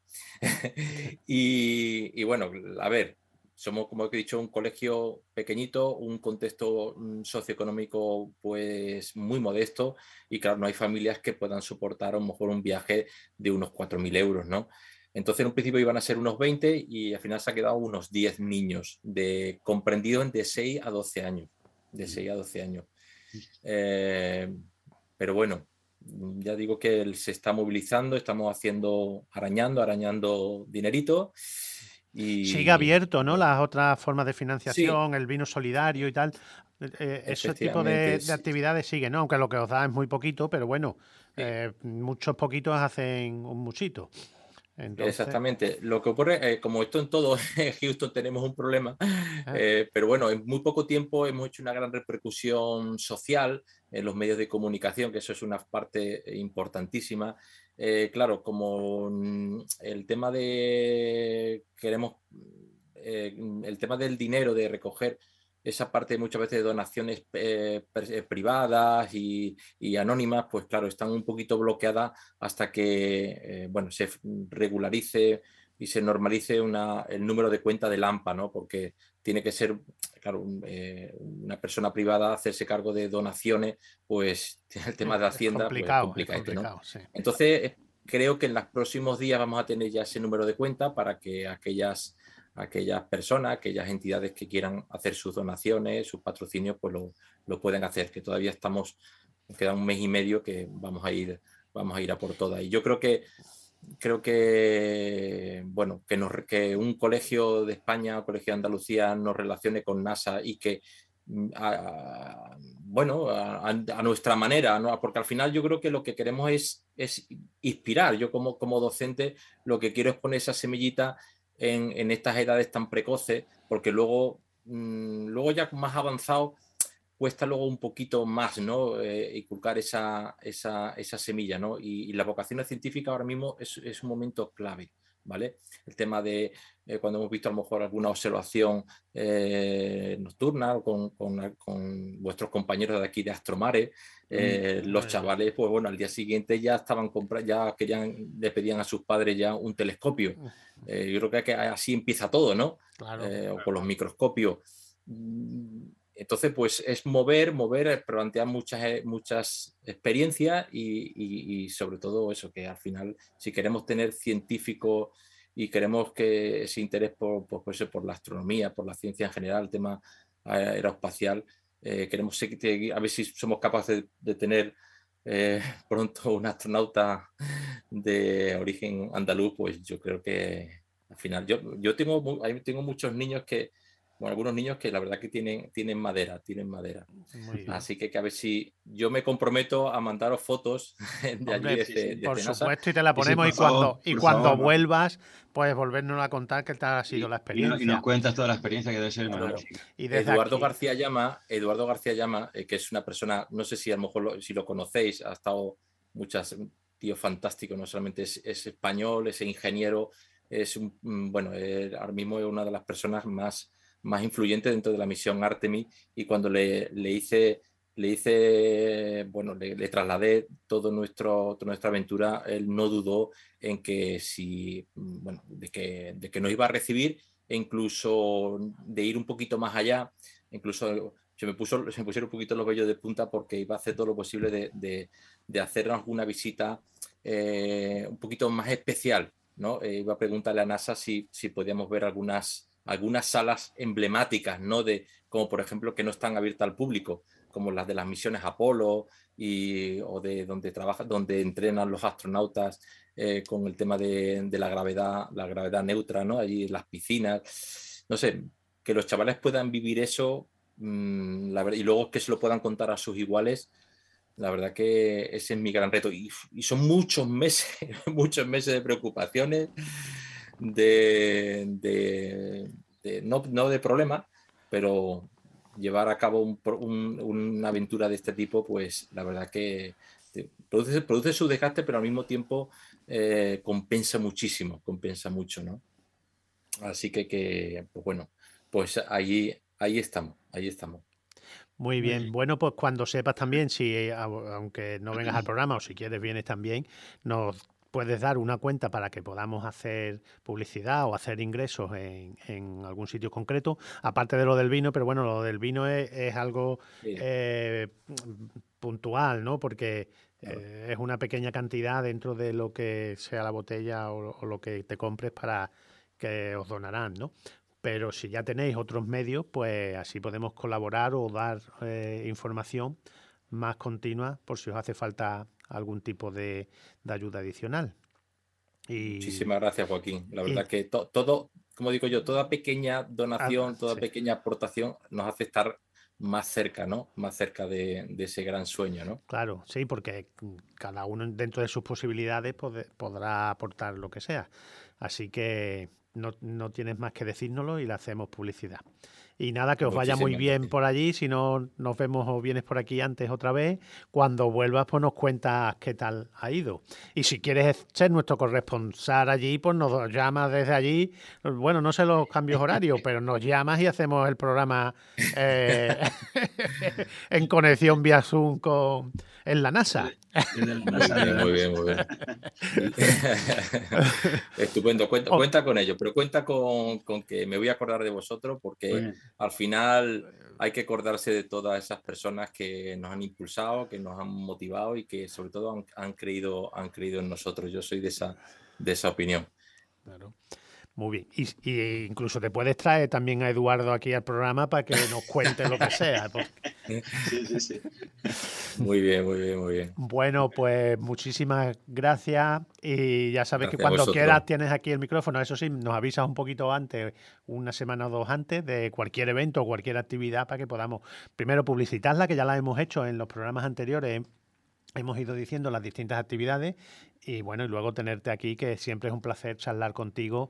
y, y bueno, a ver, somos, como he dicho, un colegio pequeñito, un contexto mm, socioeconómico pues muy modesto y claro, no hay familias que puedan soportar a lo mejor un viaje de unos cuatro mil euros, ¿no? Entonces en un principio iban a ser unos veinte y al final se ha quedado unos diez niños de, comprendidos de seis a doce años, de seis a doce años. Eh, pero bueno, ya digo que él se está movilizando, estamos haciendo, arañando, arañando dinerito. Y, Sigue abierto, ¿no? bueno, Las otras formas de sí, financiación, el vino solidario y tal. Eh, ese tipo de, efectivamente. de Sí, actividades sigue, ¿no? Aunque lo que os da es muy poquito, pero bueno, sí. eh, muchos poquitos hacen un muchito. Entonces, Exactamente. Lo que ocurre, eh, como esto en todo, en Houston tenemos un problema, eh, eh, pero bueno, en muy poco tiempo hemos hecho una gran repercusión social en los medios de comunicación, que eso es una parte importantísima. Eh, claro, como mm, el tema de queremos, eh, el tema del dinero, de recoger esa parte muchas veces de donaciones eh, privadas y, y, anónimas, pues claro, están un poquito bloqueadas hasta que eh, bueno, se regularice y se normalice una, el número de cuenta del AMPA, ¿no? Porque tiene que ser, claro, un, eh, una persona privada hacerse cargo de donaciones, pues el tema de es, es Hacienda, pues complicado, es complica este, ¿no? complicado, sí. Entonces, creo que en los próximos días vamos a tener ya ese número de cuenta para que aquellas aquellas personas, aquellas entidades que quieran hacer sus donaciones, sus patrocinios, pues lo, lo pueden hacer, que todavía estamos, nos queda un mes y medio que vamos a ir, vamos a ir a por todas. Y yo creo que creo que bueno, que, nos, que un colegio de España, un colegio de Andalucía nos relacione con NASA y que a, bueno, a, a, nuestra manera, ¿no? Porque al final yo creo que lo que queremos es, es inspirar. Yo como, como docente lo que quiero es poner esa semillita en, en estas edades tan precoces, porque luego, mmm, luego ya más avanzado cuesta luego un poquito más, ¿no? Eh, inculcar esa, esa, esa semilla, ¿no? Y, y la vocación científica ahora mismo es, es un momento clave, ¿vale? El tema de eh, cuando hemos visto a lo mejor alguna observación eh, nocturna con, con, con, vuestros compañeros de aquí de Astromare, eh, mm, los chavales, pues bueno, al día siguiente ya estaban comprando, ya querían, le pedían a sus padres ya un telescopio. Eh, yo creo que así empieza todo, ¿no? Claro. Eh, o con los microscopios. Entonces, pues es mover, mover, plantear muchas, muchas experiencias y, y, y sobre todo eso, que al final, si queremos tener científicos y queremos que ese interés por, por, por, eso, por la astronomía, por la ciencia en general, el tema aeroespacial, eh, queremos a ver si somos capaces de, de tener eh, pronto un astronauta de origen andaluz, pues yo creo que al final, yo, yo tengo, tengo muchos niños que, bueno, algunos niños que la verdad que tienen, tienen madera, tienen madera. Así que, que a ver si yo me comprometo a mandaros fotos de Hombre, allí desde, desde por NASA. supuesto, y te la Sí, sí, ponemos por y cuando, favor, y por cuando favor. vuelvas, pues volvernos a contar qué tal ha sido Y, la y, experiencia. y nos cuentas toda la experiencia que debe ser Claro. magnífica. Y desde Eduardo aquí... García Llama, Eduardo García Llama, eh, que es una persona, no sé si a lo mejor lo, si lo conocéis, ha estado muchas, tío fantástico, no solamente es, es español, es ingeniero, es un, bueno, eh, ahora mismo es una de las personas más, más influyentes dentro de la misión Artemis y cuando le, le hice, le hice, bueno, le, le trasladé todo nuestro, toda nuestra aventura, él no dudó en que si, bueno, de que, de que nos iba a recibir e incluso de ir un poquito más allá, incluso se me, puso, se me pusieron un poquito los vellos de punta porque iba a hacer todo lo posible de, de, de hacer alguna visita eh, un poquito más especial, ¿no? Eh, iba a preguntarle a NASA si, si podíamos ver algunas, algunas salas emblemáticas, ¿no? De, como por ejemplo que no están abiertas al público, como las de las misiones Apolo y, o de donde trabajan, donde entrenan los astronautas eh, con el tema de, de la gravedad, la gravedad neutra, ¿no? Allí en las piscinas, no sé, que los chavales puedan vivir eso mmm, la verdad, y luego que se lo puedan contar a sus iguales. La verdad que ese es mi gran reto. Y, y son muchos meses, muchos meses de preocupaciones, de, de, de no, no de problemas, pero llevar a cabo un, un, una aventura de este tipo, pues la verdad que produce, produce su desgaste, pero al mismo tiempo eh, compensa muchísimo, compensa mucho, ¿no? Así que, que pues bueno, pues ahí, ahí estamos, ahí estamos. Muy Muy bien. bien. Bueno, pues cuando sepas también, si a- aunque no vengas al programa o si quieres vienes también, nos puedes dar una cuenta para que podamos hacer publicidad o hacer ingresos en, en algún sitio concreto, aparte de lo del vino, pero bueno, lo del vino es, es algo Sí, eh, puntual, ¿no? Porque claro. eh, es una pequeña cantidad dentro de lo que sea la botella o, o lo que te compres para que os donarán, ¿no? Pero si ya tenéis otros medios, pues así podemos colaborar o dar eh, información más continua por si os hace falta algún tipo de, de ayuda adicional. Y, Muchísimas gracias, Joaquín. La y verdad que to- todo, como digo yo, toda pequeña ah, donación, toda sí, pequeña aportación nos hace estar más cerca, ¿no? Más cerca de, de ese gran sueño, ¿no? claro, sí, porque mm, cada uno dentro de sus posibilidades pode- podrá aportar lo que sea. Así que no, no tienes más que decírnoslo y le hacemos publicidad. Y nada, que os vaya muy Muchísimas bien gracias. por allí. Si no nos vemos o vienes por aquí antes otra vez, cuando vuelvas, pues nos cuentas qué tal ha ido. Y si quieres ser nuestro corresponsal allí, pues nos llamas desde allí. Bueno, no sé los cambios horarios, pero nos llamas y hacemos el programa eh, en conexión vía Zoom con, en la NASA. Desde la Muy NASA, bien, desde la muy bien, NASA. muy bien. Estupendo, cuenta, O- cuenta con ello, pero cuenta con, con que me voy a acordar de vosotros porque Pues, al final hay que acordarse de todas esas personas que nos han impulsado, que nos han motivado y que sobre todo han, han creído, han creído en nosotros. Yo soy de esa, de esa opinión. Claro. Muy bien. Y, y incluso te puedes traer también a Eduardo aquí al programa para que nos cuente lo que sea. porque- sí, sí, sí. Muy bien, muy bien, muy bien. Bueno, pues muchísimas gracias. Y ya sabes que Gracias a cuando vosotros. quieras tienes aquí el micrófono. Eso sí, nos avisas un poquito antes, una semana o dos antes, de cualquier evento o cualquier actividad para que podamos primero publicitarla, que ya la hemos hecho en los programas anteriores. Hemos ido diciendo las distintas actividades y bueno, y luego tenerte aquí, que siempre es un placer charlar contigo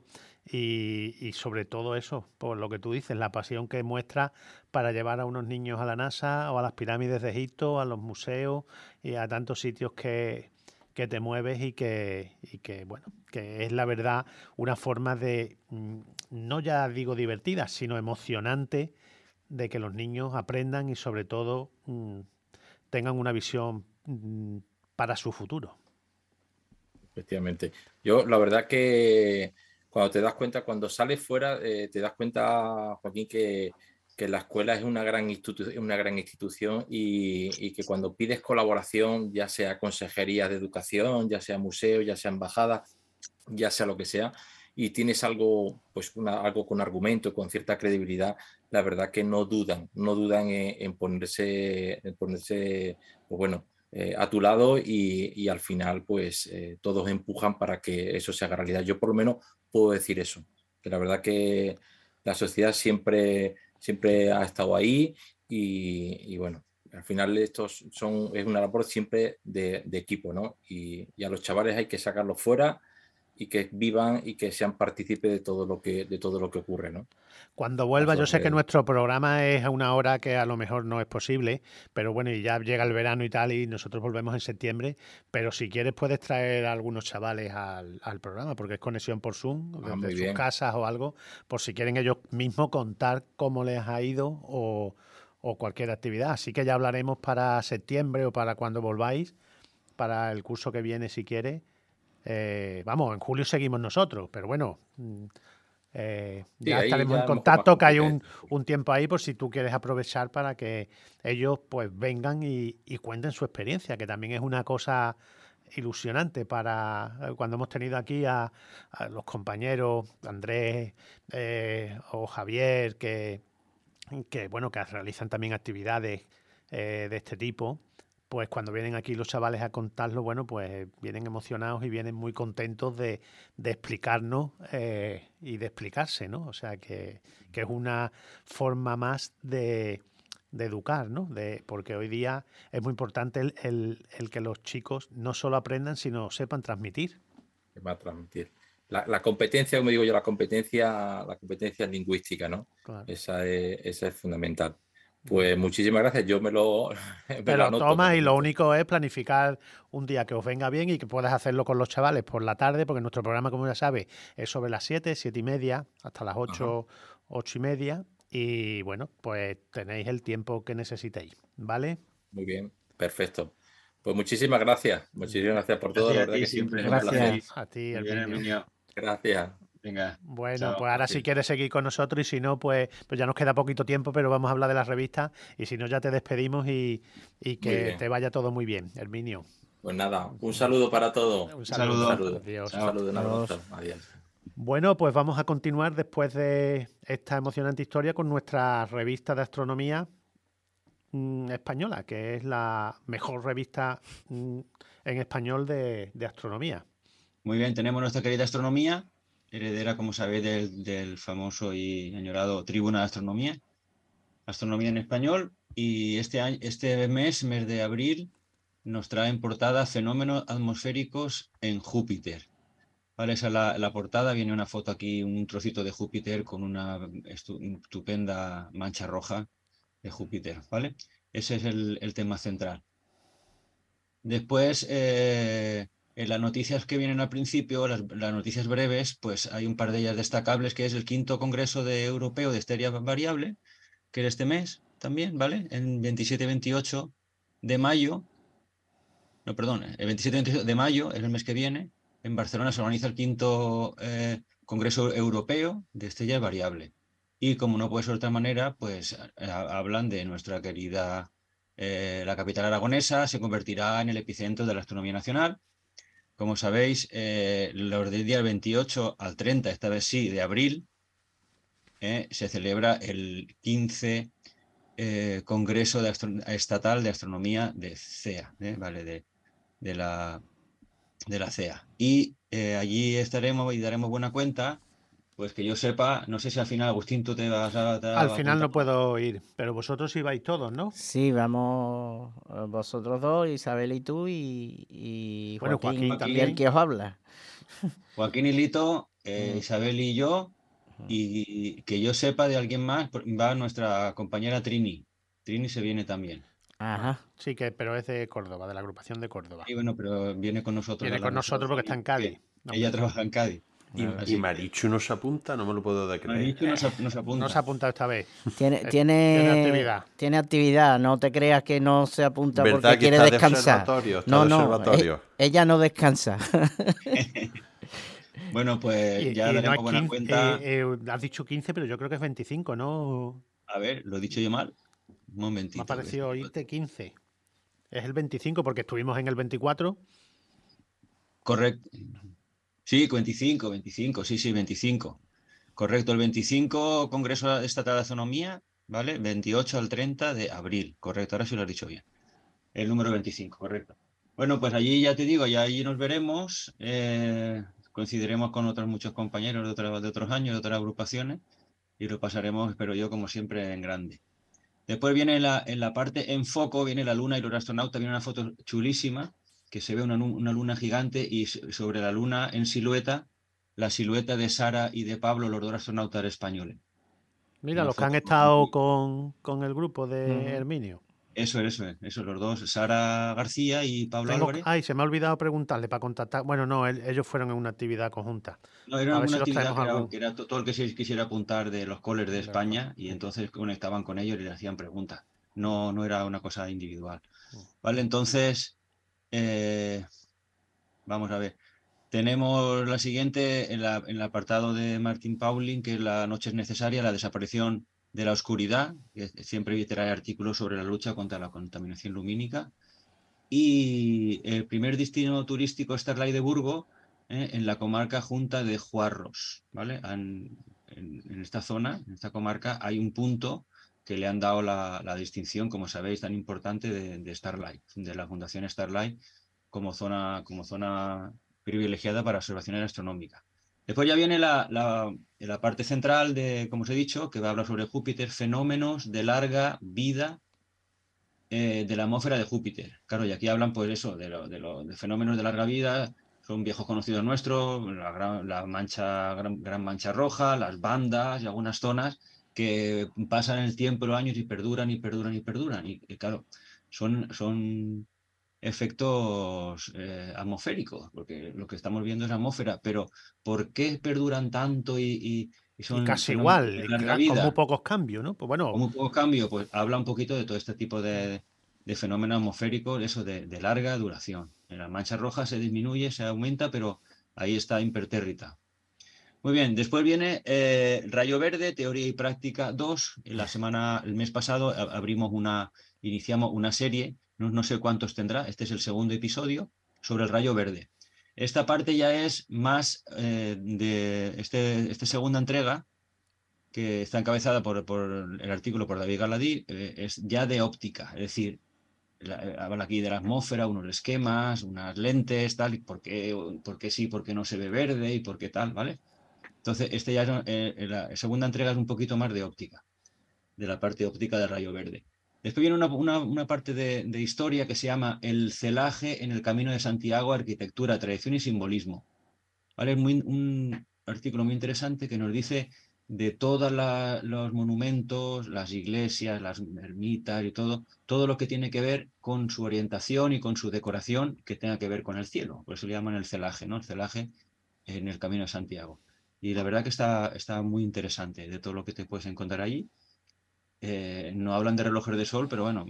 y, y sobre todo eso, por lo que tú dices, la pasión que muestras para llevar a unos niños a la NASA o a las pirámides de Egipto, a los museos y a tantos sitios que, que te mueves y que, y que, bueno, que es la verdad una forma de, mm, no ya digo divertida, sino emocionante de que los niños aprendan y sobre todo mm, tengan una visión mm, para su futuro. Efectivamente. Yo, la verdad que cuando te das cuenta, cuando sales fuera, eh, te das cuenta, Joaquín, que, que la escuela es una gran, institu- una gran institución y, y que cuando pides colaboración, ya sea consejerías de educación, ya sea museos, ya sea embajadas, ya sea lo que sea, y tienes algo, pues una- algo con argumento, con cierta credibilidad, la verdad que no dudan, no dudan en, en ponerse, en ponerse, pues bueno, eh, a tu lado y, y al final, pues eh, todos empujan para que eso se haga realidad. Yo por lo menos puedo decir eso, que la verdad que la sociedad siempre, siempre ha estado ahí y, y bueno. Al final estos son, es una labor siempre de, de equipo, ¿no? Y, y a los chavales hay que sacarlos fuera y que vivan y que sean partícipes de todo lo que, de todo lo que ocurre, ¿no? Cuando A vuelva, su yo sé que alrededor. nuestro programa es a una hora que a lo mejor no es posible, pero bueno, y ya llega el verano y tal, y nosotros volvemos en septiembre, pero si quieres puedes traer a algunos chavales al, al programa, porque es conexión por Zoom, Ah, desde muy sus bien. casas o algo, por si quieren ellos mismos contar cómo les ha ido o, o cualquier actividad. Así que ya hablaremos para septiembre o para cuando volváis, para el curso que viene si quieres. Eh, vamos, en julio seguimos nosotros, pero bueno, mm, eh, Sí, ya ahí estaremos ya en a lo mejor más contacto, que hay un, complicado. un tiempo ahí por si tú quieres aprovechar para que ellos pues vengan y, y cuenten su experiencia, que también es una cosa ilusionante para eh, cuando hemos tenido aquí a, a los compañeros Andrés eh, o Javier que, que bueno que realizan también actividades eh, de este tipo, pues cuando vienen aquí los chavales a contarlo, bueno, pues vienen emocionados y vienen muy contentos de, de explicarnos eh, y de explicarse, ¿no? O sea, que, que es una forma más de, de educar, ¿no? De, porque hoy día es muy importante el, el, el que los chicos no solo aprendan, sino sepan transmitir. Que va a transmitir. La, la competencia, como digo yo, la competencia, la competencia lingüística, ¿no? Claro. Esa es, esa es fundamental. Muy Pues bien. muchísimas gracias. Yo me lo, me Te lo lo anoto, me tomas lo y lo anoto. único es planificar un día que os venga bien y que puedas hacerlo con los chavales por la tarde, porque nuestro programa, como ya sabes, es sobre las siete, siete y media, hasta las Ajá. ocho, ocho y media. y bueno, pues tenéis el tiempo que necesitéis, ¿vale? Muy bien, perfecto. Pues muchísimas gracias. Muchísimas gracias por todo. La Gracias a verdad ti que siempre es siempre. un placer. Gracias. A ti, Muy bien, Herminio. Herminio. Gracias. Venga. Bueno, chao. pues ahora si Así. quieres seguir con nosotros y si no, pues, pues ya nos queda poquito tiempo, pero vamos a hablar de las revistas y si no ya te despedimos y, y Muy que bien. te vaya todo muy bien, Herminio. Pues nada, un saludo para todos. Un Un saludo. saludo. Adiós. Un saludo, un Adiós. abrazo. Adiós. Bueno, pues vamos a continuar después de esta emocionante historia con nuestra revista de astronomía mm, española, que es la mejor revista mm, en español de, de astronomía. Muy bien, tenemos nuestra querida astronomía, heredera, como sabéis, del, del famoso y añorado Tribuna de Astronomía, Astronomía en Español, y este, año, este mes, mes de abril, nos trae en portada fenómenos atmosféricos en Júpiter. Vale, esa es la, la portada, viene una foto aquí, un trocito de Júpiter con una estu, estupenda mancha roja de Júpiter, ¿vale? Ese es el, el tema central. Después, eh, en las noticias que vienen al principio, las, las noticias breves, pues hay un par de ellas destacables, que es el quinto Congreso de Europeo de Esteria Variable, que es este mes también, ¿vale? En veintisiete y veintiocho de mayo, no, perdón, el veintisiete y veintiocho de mayo, es el mes que viene, en Barcelona se organiza el quinto eh, Congreso Europeo de Estrella Variable. Y como no puede ser de otra manera, pues a, hablan de nuestra querida... Eh, la capital aragonesa se convertirá en el epicentro de la astronomía nacional. Como sabéis, eh, los del día veintiocho al treinta, esta vez sí, de abril, eh, se celebra el quince eh, Congreso de Estatal de Astronomía de C E A, eh, ¿vale? de, de, la, de la C E A. Y eh, allí estaremos y daremos buena cuenta. Pues que yo sepa, no sé si al final, Agustín, tú te vas a... Te Al a final no apuntar. puedo ir, pero vosotros ibais todos, ¿no? Sí, vamos eh, vosotros dos, Isabel y tú, y, y Bueno, Joaquín, Joaquín también, también. que os habla. Joaquín y Lito, eh, Mm. Isabel y yo, y que yo sepa de alguien más, va nuestra compañera Trini. Trini se viene también. Ajá. Sí, que, pero es de Córdoba, de la agrupación de Córdoba. Y bueno, pero viene con nosotros. Viene a con las nosotros porque está en Cádiz. que Ella trabaja en Cádiz. Y, Ah, y Marichu no se apunta, no me lo puedo de creer. Marichu nos, ap- nos apunta. No se ha apuntado esta vez. Tiene, Eh, tiene, tiene actividad. tiene actividad, no te creas que no se apunta ¿Verdad porque que quiere está de descansar. observatorio? Está No, de no, observatorio. e- ella no descansa. Bueno, pues Y, ya y no daremos es buena quince, cuenta. eh, eh, has dicho quince, pero yo creo que es veinticinco, ¿no? A ver, ¿lo he dicho yo mal? Un momentito. Me ha parecido que- oírte quince. Es el veinticinco porque estuvimos en el veinticuatro. Correcto. Sí, veinticinco, veinticinco, sí, sí, veinticinco. Correcto, el veinticinco Congreso Estatal de Astronomía, ¿vale? veintiocho al treinta de abril, correcto, ahora sí lo has dicho bien. El número veinticinco, correcto. Bueno, pues allí ya te digo, ya allí nos veremos, eh, coincidiremos con otros muchos compañeros de, otro- de otros años, de otras agrupaciones, y lo pasaremos, espero yo, como siempre, en grande. Después viene la, en la parte en foco, viene la luna y los astronautas, viene una foto chulísima, que se ve una, nu- una luna gigante y s- sobre la luna en silueta, la silueta de Sara y de Pablo, los dos astronautas españoles. Mira, Una los que han foto estado muy- con, con el grupo de Ujú. Herminio. Eso es, eso es, eso, los dos, Sara García y Pablo Tengo, Álvarez. ay, se me ha olvidado preguntarle para contactar. Bueno, no, él- ellos fueron en una actividad conjunta. No, era A ver si una los actividad traemos que era, algún. que era to- todo el que se quisiera apuntar de los college de De acuerdo. España y entonces conectaban con ellos y le hacían preguntas. No, no era una cosa individual. Mm. Vale, entonces, eh, vamos a ver. Tenemos la siguiente en, la- en el apartado de Martin Pauling, que es La noche es necesaria, la desaparición de la oscuridad, que siempre trae artículos sobre la lucha contra la contaminación lumínica. Y el primer destino turístico Starlight de Burgo, eh, en la comarca Junta de Juarros, ¿vale? En, en- en esta zona, en esta comarca, hay un punto que le han dado la, la distinción, como sabéis, tan importante de, de Starlight, de la Fundación Starlight, como zona, como zona privilegiada para observaciones astronómicas. Después ya viene la, la, la parte central de, como os he dicho, que va a hablar sobre Júpiter, fenómenos de larga vida eh, de la atmósfera de Júpiter. Claro, y aquí hablan, pues eso, de, lo, de, lo, de fenómenos de larga vida, son viejos conocidos nuestros, la, gran, la mancha, gran, gran mancha roja, las bandas y algunas zonas que pasan el tiempo, los años y perduran y perduran y perduran. Y, y claro, son, son efectos eh, atmosféricos, porque lo que estamos viendo es atmósfera, pero ¿por qué perduran tanto y, y, Y, son, y casi igual, y larga con vida, muy pocos cambios, ¿no? Pues bueno. Con muy pocos cambios, pues habla un poquito de todo este tipo de, de fenómenos atmosféricos, eso de, de larga duración. En las manchas rojas se disminuye, se aumenta, pero ahí está impertérrita. Muy bien, después viene eh, Rayo Verde, Teoría y Práctica dos. En la semana, el mes pasado abrimos una, iniciamos una serie, no, no sé cuántos tendrá, este es el segundo episodio, sobre el Rayo Verde. Esta parte ya es más eh, de este, esta segunda entrega, que está encabezada por, por el artículo por David Galadí, eh, es ya de óptica, es decir, la, habla aquí de la atmósfera, unos esquemas, unas lentes, tal, y por qué, por qué sí, por qué no se ve verde y por qué tal, ¿vale? Entonces, este ya es, eh, la segunda entrega es un poquito más de óptica, de la parte óptica del Rayo Verde. Después viene una, una, una parte de, de historia que se llama El celaje en el Camino de Santiago, arquitectura, tradición y simbolismo. ¿Vale? Es muy, un artículo muy interesante que nos dice de todos los monumentos, las iglesias, las ermitas y todo, todo lo que tiene que ver con su orientación y con su decoración que tenga que ver con el cielo. Por eso le llaman el celaje, ¿no? El celaje en el Camino de Santiago. Y la verdad que está, está muy interesante de todo lo que te puedes encontrar allí. Eh, no hablan de relojes de sol, pero bueno,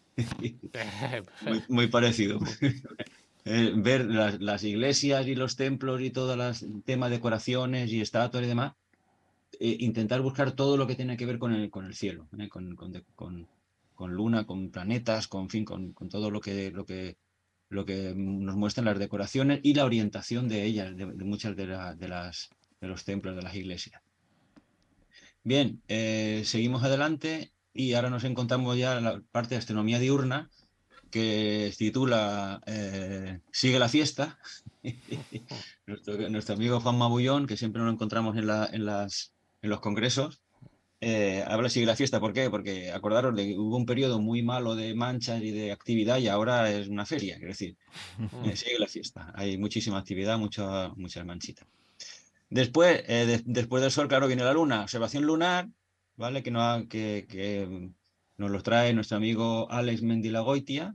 muy, muy parecido. Eh, ver las, las iglesias y los templos y todas las temas, decoraciones y estatuas y demás, eh, intentar buscar todo lo que tiene que ver con el, con el cielo, ¿eh? con, con, con, con luna, con planetas, con, fin, con, con todo lo que, lo, que, lo que nos muestran las decoraciones y la orientación de ellas, de, de muchas de, la, de, las, de los templos, de las iglesias. Bien, eh, seguimos adelante y ahora nos encontramos ya en la parte de astronomía diurna, que se titula eh, Sigue la fiesta. nuestro, nuestro amigo Juan Mabullón, que siempre nos encontramos en, la, en, las, en los congresos, eh, habla Sigue la fiesta. ¿Por qué? Porque acordaros de que hubo un periodo muy malo de manchas y de actividad y ahora es una feria, es decir, eh, sigue la fiesta. Hay muchísima actividad, mucha, muchas manchitas. Después, eh, de, después del Sol, claro, viene la Luna. Observación lunar, ¿vale? Que, no, que, que nos los trae nuestro amigo Alex Mendilagoitia.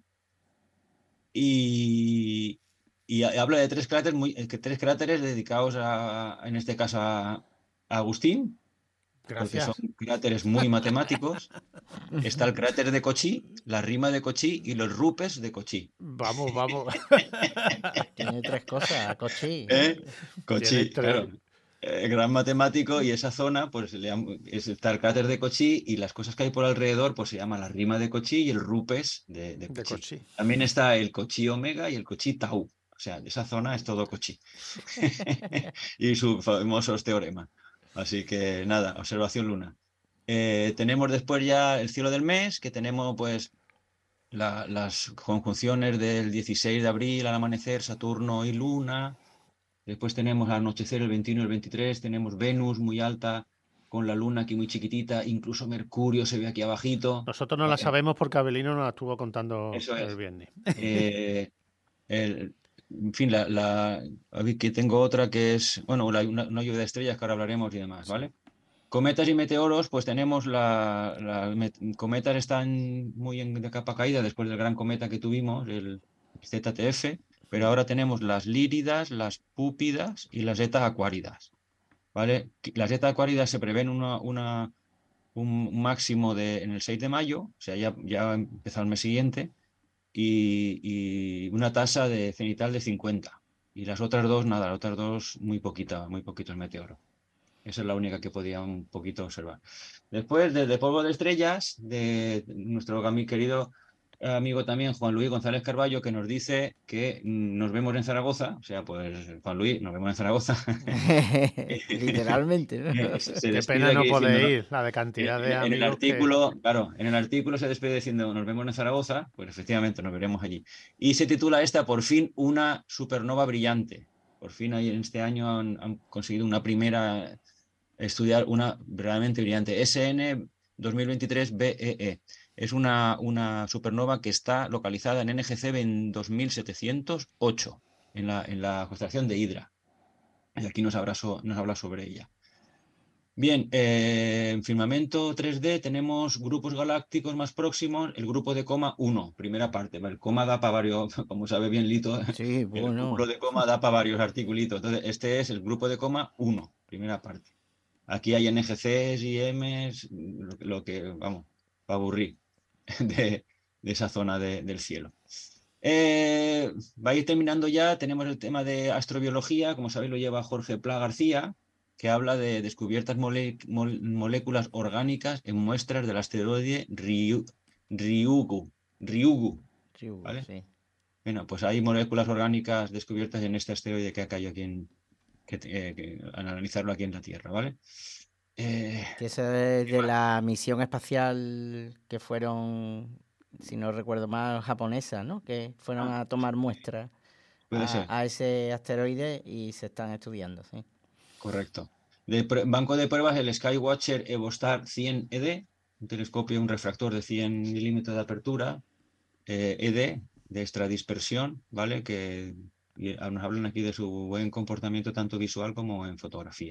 Y, y habla de tres cráteres, muy, tres cráteres dedicados, a, en este caso, a, a Agustín. Gracias. Porque son cráteres muy matemáticos. Está el cráter de Cochí, la rima de Cochí y los rupes de Cochí. Vamos, vamos. Tiene tres cosas, Cochí. ¿Eh? Cochí, claro. Eh, gran matemático, y esa zona, pues le llama, está el cráter de Cochí y las cosas que hay por alrededor, pues se llama la rima de Cochí y el rupes de, de, Cochí. de Cochí. También está el Cochí Omega y el Cochí Tau. O sea, esa zona es todo Cochí. Y sus famosos teoremas. Así que nada, observación luna. Eh, tenemos después ya el cielo del mes, que tenemos pues la, las conjunciones del dieciséis de abril al amanecer, Saturno y Luna. Después tenemos al anochecer el veintiuno y el veintitrés, tenemos Venus muy alta, con la luna aquí muy chiquitita, incluso Mercurio se ve aquí abajito. Nosotros no la sabemos porque Abelino nos la estuvo contando Eso es. el viernes. Eh, el, en fin, la, la, que tengo otra que es, bueno, la, una, una lluvia de estrellas que ahora hablaremos y demás, ¿vale? Sí. Cometas y meteoros, pues tenemos la, la met, cometas están muy en de capa caída después del gran cometa que tuvimos, el Z T F. Pero ahora tenemos las líridas, las púpidas y las zetas acuáridas, ¿vale? Las zetas acuáridas se prevén una, una, un máximo de, en el seis de mayo, o sea, ya, ya ha empezado el mes siguiente, y, y una tasa de cenital de cincuenta. Y las otras dos, nada, las otras dos muy poquita, muy poquitos meteoros. Esa es la única que podía un poquito observar. Después, desde polvo de estrellas, de nuestro querido amigo también Juan Luis González Carballo, que nos dice que nos vemos en Zaragoza. O sea, pues Juan Luis, nos vemos en Zaragoza. Literalmente, ¿no? Se Qué pena no poder ir, la de cantidad de en, amigos en el artículo, que... claro, en el artículo se despide diciendo nos vemos en Zaragoza, pues efectivamente nos veremos allí. Y se titula esta, por fin, una supernova brillante. Por fin en este año han, han conseguido una primera, estudiar una realmente brillante. S N dos mil veintitrés B E E. Es una, una supernova que está localizada en N G C en dos mil setecientos ocho, en la, en la constelación de Hidra. Y aquí nos, abrazo, nos habla sobre ella. Bien, eh, en firmamento tres D tenemos grupos galácticos más próximos, el grupo de Coma uno, primera parte. El Coma da para varios, como sabe bien Lito, sí, bueno. El grupo de Coma da para varios articulitos. Entonces, este es el grupo de Coma uno, primera parte. Aquí hay N G Cs y Ms, lo que, vamos, para aburrir de, de esa zona de, del cielo. Eh, va a ir terminando ya, tenemos el tema de astrobiología, como sabéis lo lleva Jorge Pla García, que habla de descubiertas mole, mol, moléculas orgánicas en muestras del asteroide Ryu, Ryugu. Ryugu, ¿vale? Sí. Bueno, pues hay moléculas orgánicas descubiertas en este asteroide que ha caído aquí en, que, eh, que, al analizarlo aquí en la Tierra, ¿vale? Eh, que eso es de la misión espacial que fueron, si no recuerdo mal, japonesa, ¿no? Que fueron a tomar muestras a, a ese asteroide y se están estudiando, sí. Correcto. De banco de pruebas, el Skywatcher EvoStar cien E D, un telescopio, un refractor de cien milímetros de apertura, eh, E D, de extradispersión, ¿vale? Que nos hablan aquí de su buen comportamiento tanto visual como en fotografía.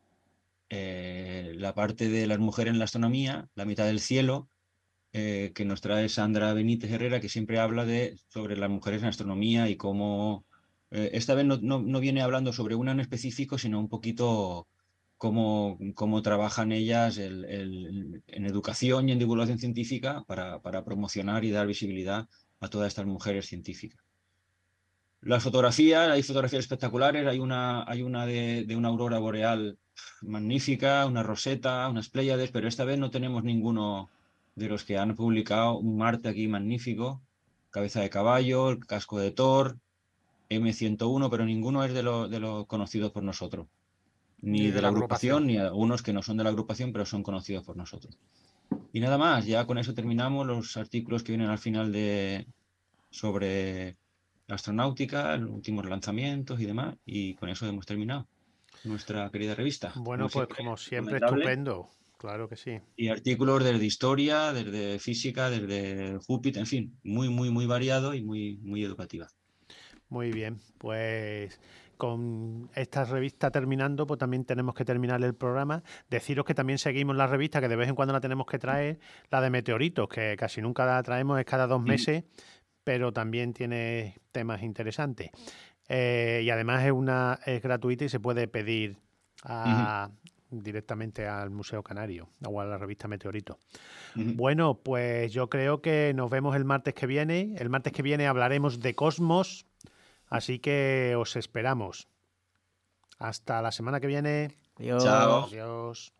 Eh, la parte de las mujeres en la astronomía, la mitad del cielo, eh, que nos trae Sandra Benítez Herrera, que siempre habla de, sobre las mujeres en astronomía y cómo... Eh, esta vez no, no, no viene hablando sobre una en específico, sino un poquito cómo, cómo trabajan ellas el, el, en educación y en divulgación científica para, para promocionar y dar visibilidad a todas estas mujeres científicas. Las fotografías, hay fotografías espectaculares, hay una, hay una de, de una aurora boreal magnífica, una roseta, unas pléyades, pero esta vez no tenemos ninguno de los que han publicado. Un Marte aquí magnífico, cabeza de caballo, el casco de Thor, M ciento uno, pero ninguno es de los de lo conocidos por nosotros. Ni, ni de, de la agrupación, agrupación, ni algunos que no son de la agrupación, pero son conocidos por nosotros. Y nada más, ya con eso terminamos los artículos que vienen al final de sobre astronáutica, los últimos lanzamientos y demás, y con eso hemos terminado nuestra querida revista. Bueno, como pues siempre, como siempre, estupendo, claro que sí. Y artículos desde historia, desde física, desde Júpiter, en fin, muy, muy, muy variado y muy, muy educativa. Muy bien, pues con esta revista terminando, pues también tenemos que terminar el programa. Deciros que también seguimos la revista, que de vez en cuando la tenemos que traer, la de meteoritos, que casi nunca la traemos, es cada dos meses, mm. pero también tiene temas interesantes. Eh, y además es una es gratuita y se puede pedir a, uh-huh. directamente al Museo Canario o a la revista Meteoritos. Uh-huh. Bueno, pues yo creo que nos vemos el martes que viene. El martes que viene hablaremos de cosmos. Así que os esperamos. Hasta la semana que viene. Adiós. Chao. Adiós.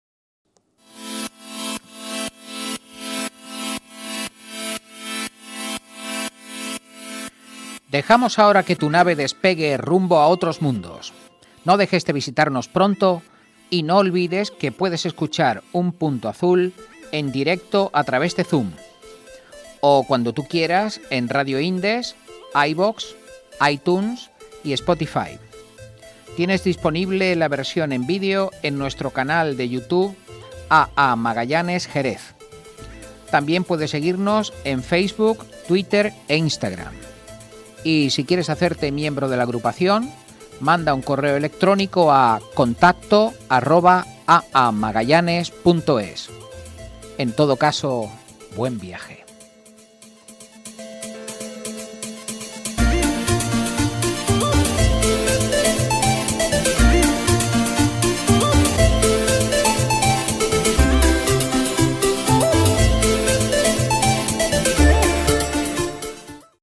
Dejamos ahora que tu nave despegue rumbo a otros mundos. No dejes de visitarnos pronto y no olvides que puedes escuchar Un Punto Azul en directo a través de Zoom. O cuando tú quieras en Radio Indes, iVoox, iTunes y Spotify. Tienes disponible la versión en vídeo en nuestro canal de YouTube A A Magallanes Jerez. También puedes seguirnos en Facebook, Twitter e Instagram. Y si quieres hacerte miembro de la agrupación, manda un correo electrónico a contacto arroba aamagallanes punto es. En todo caso, buen viaje.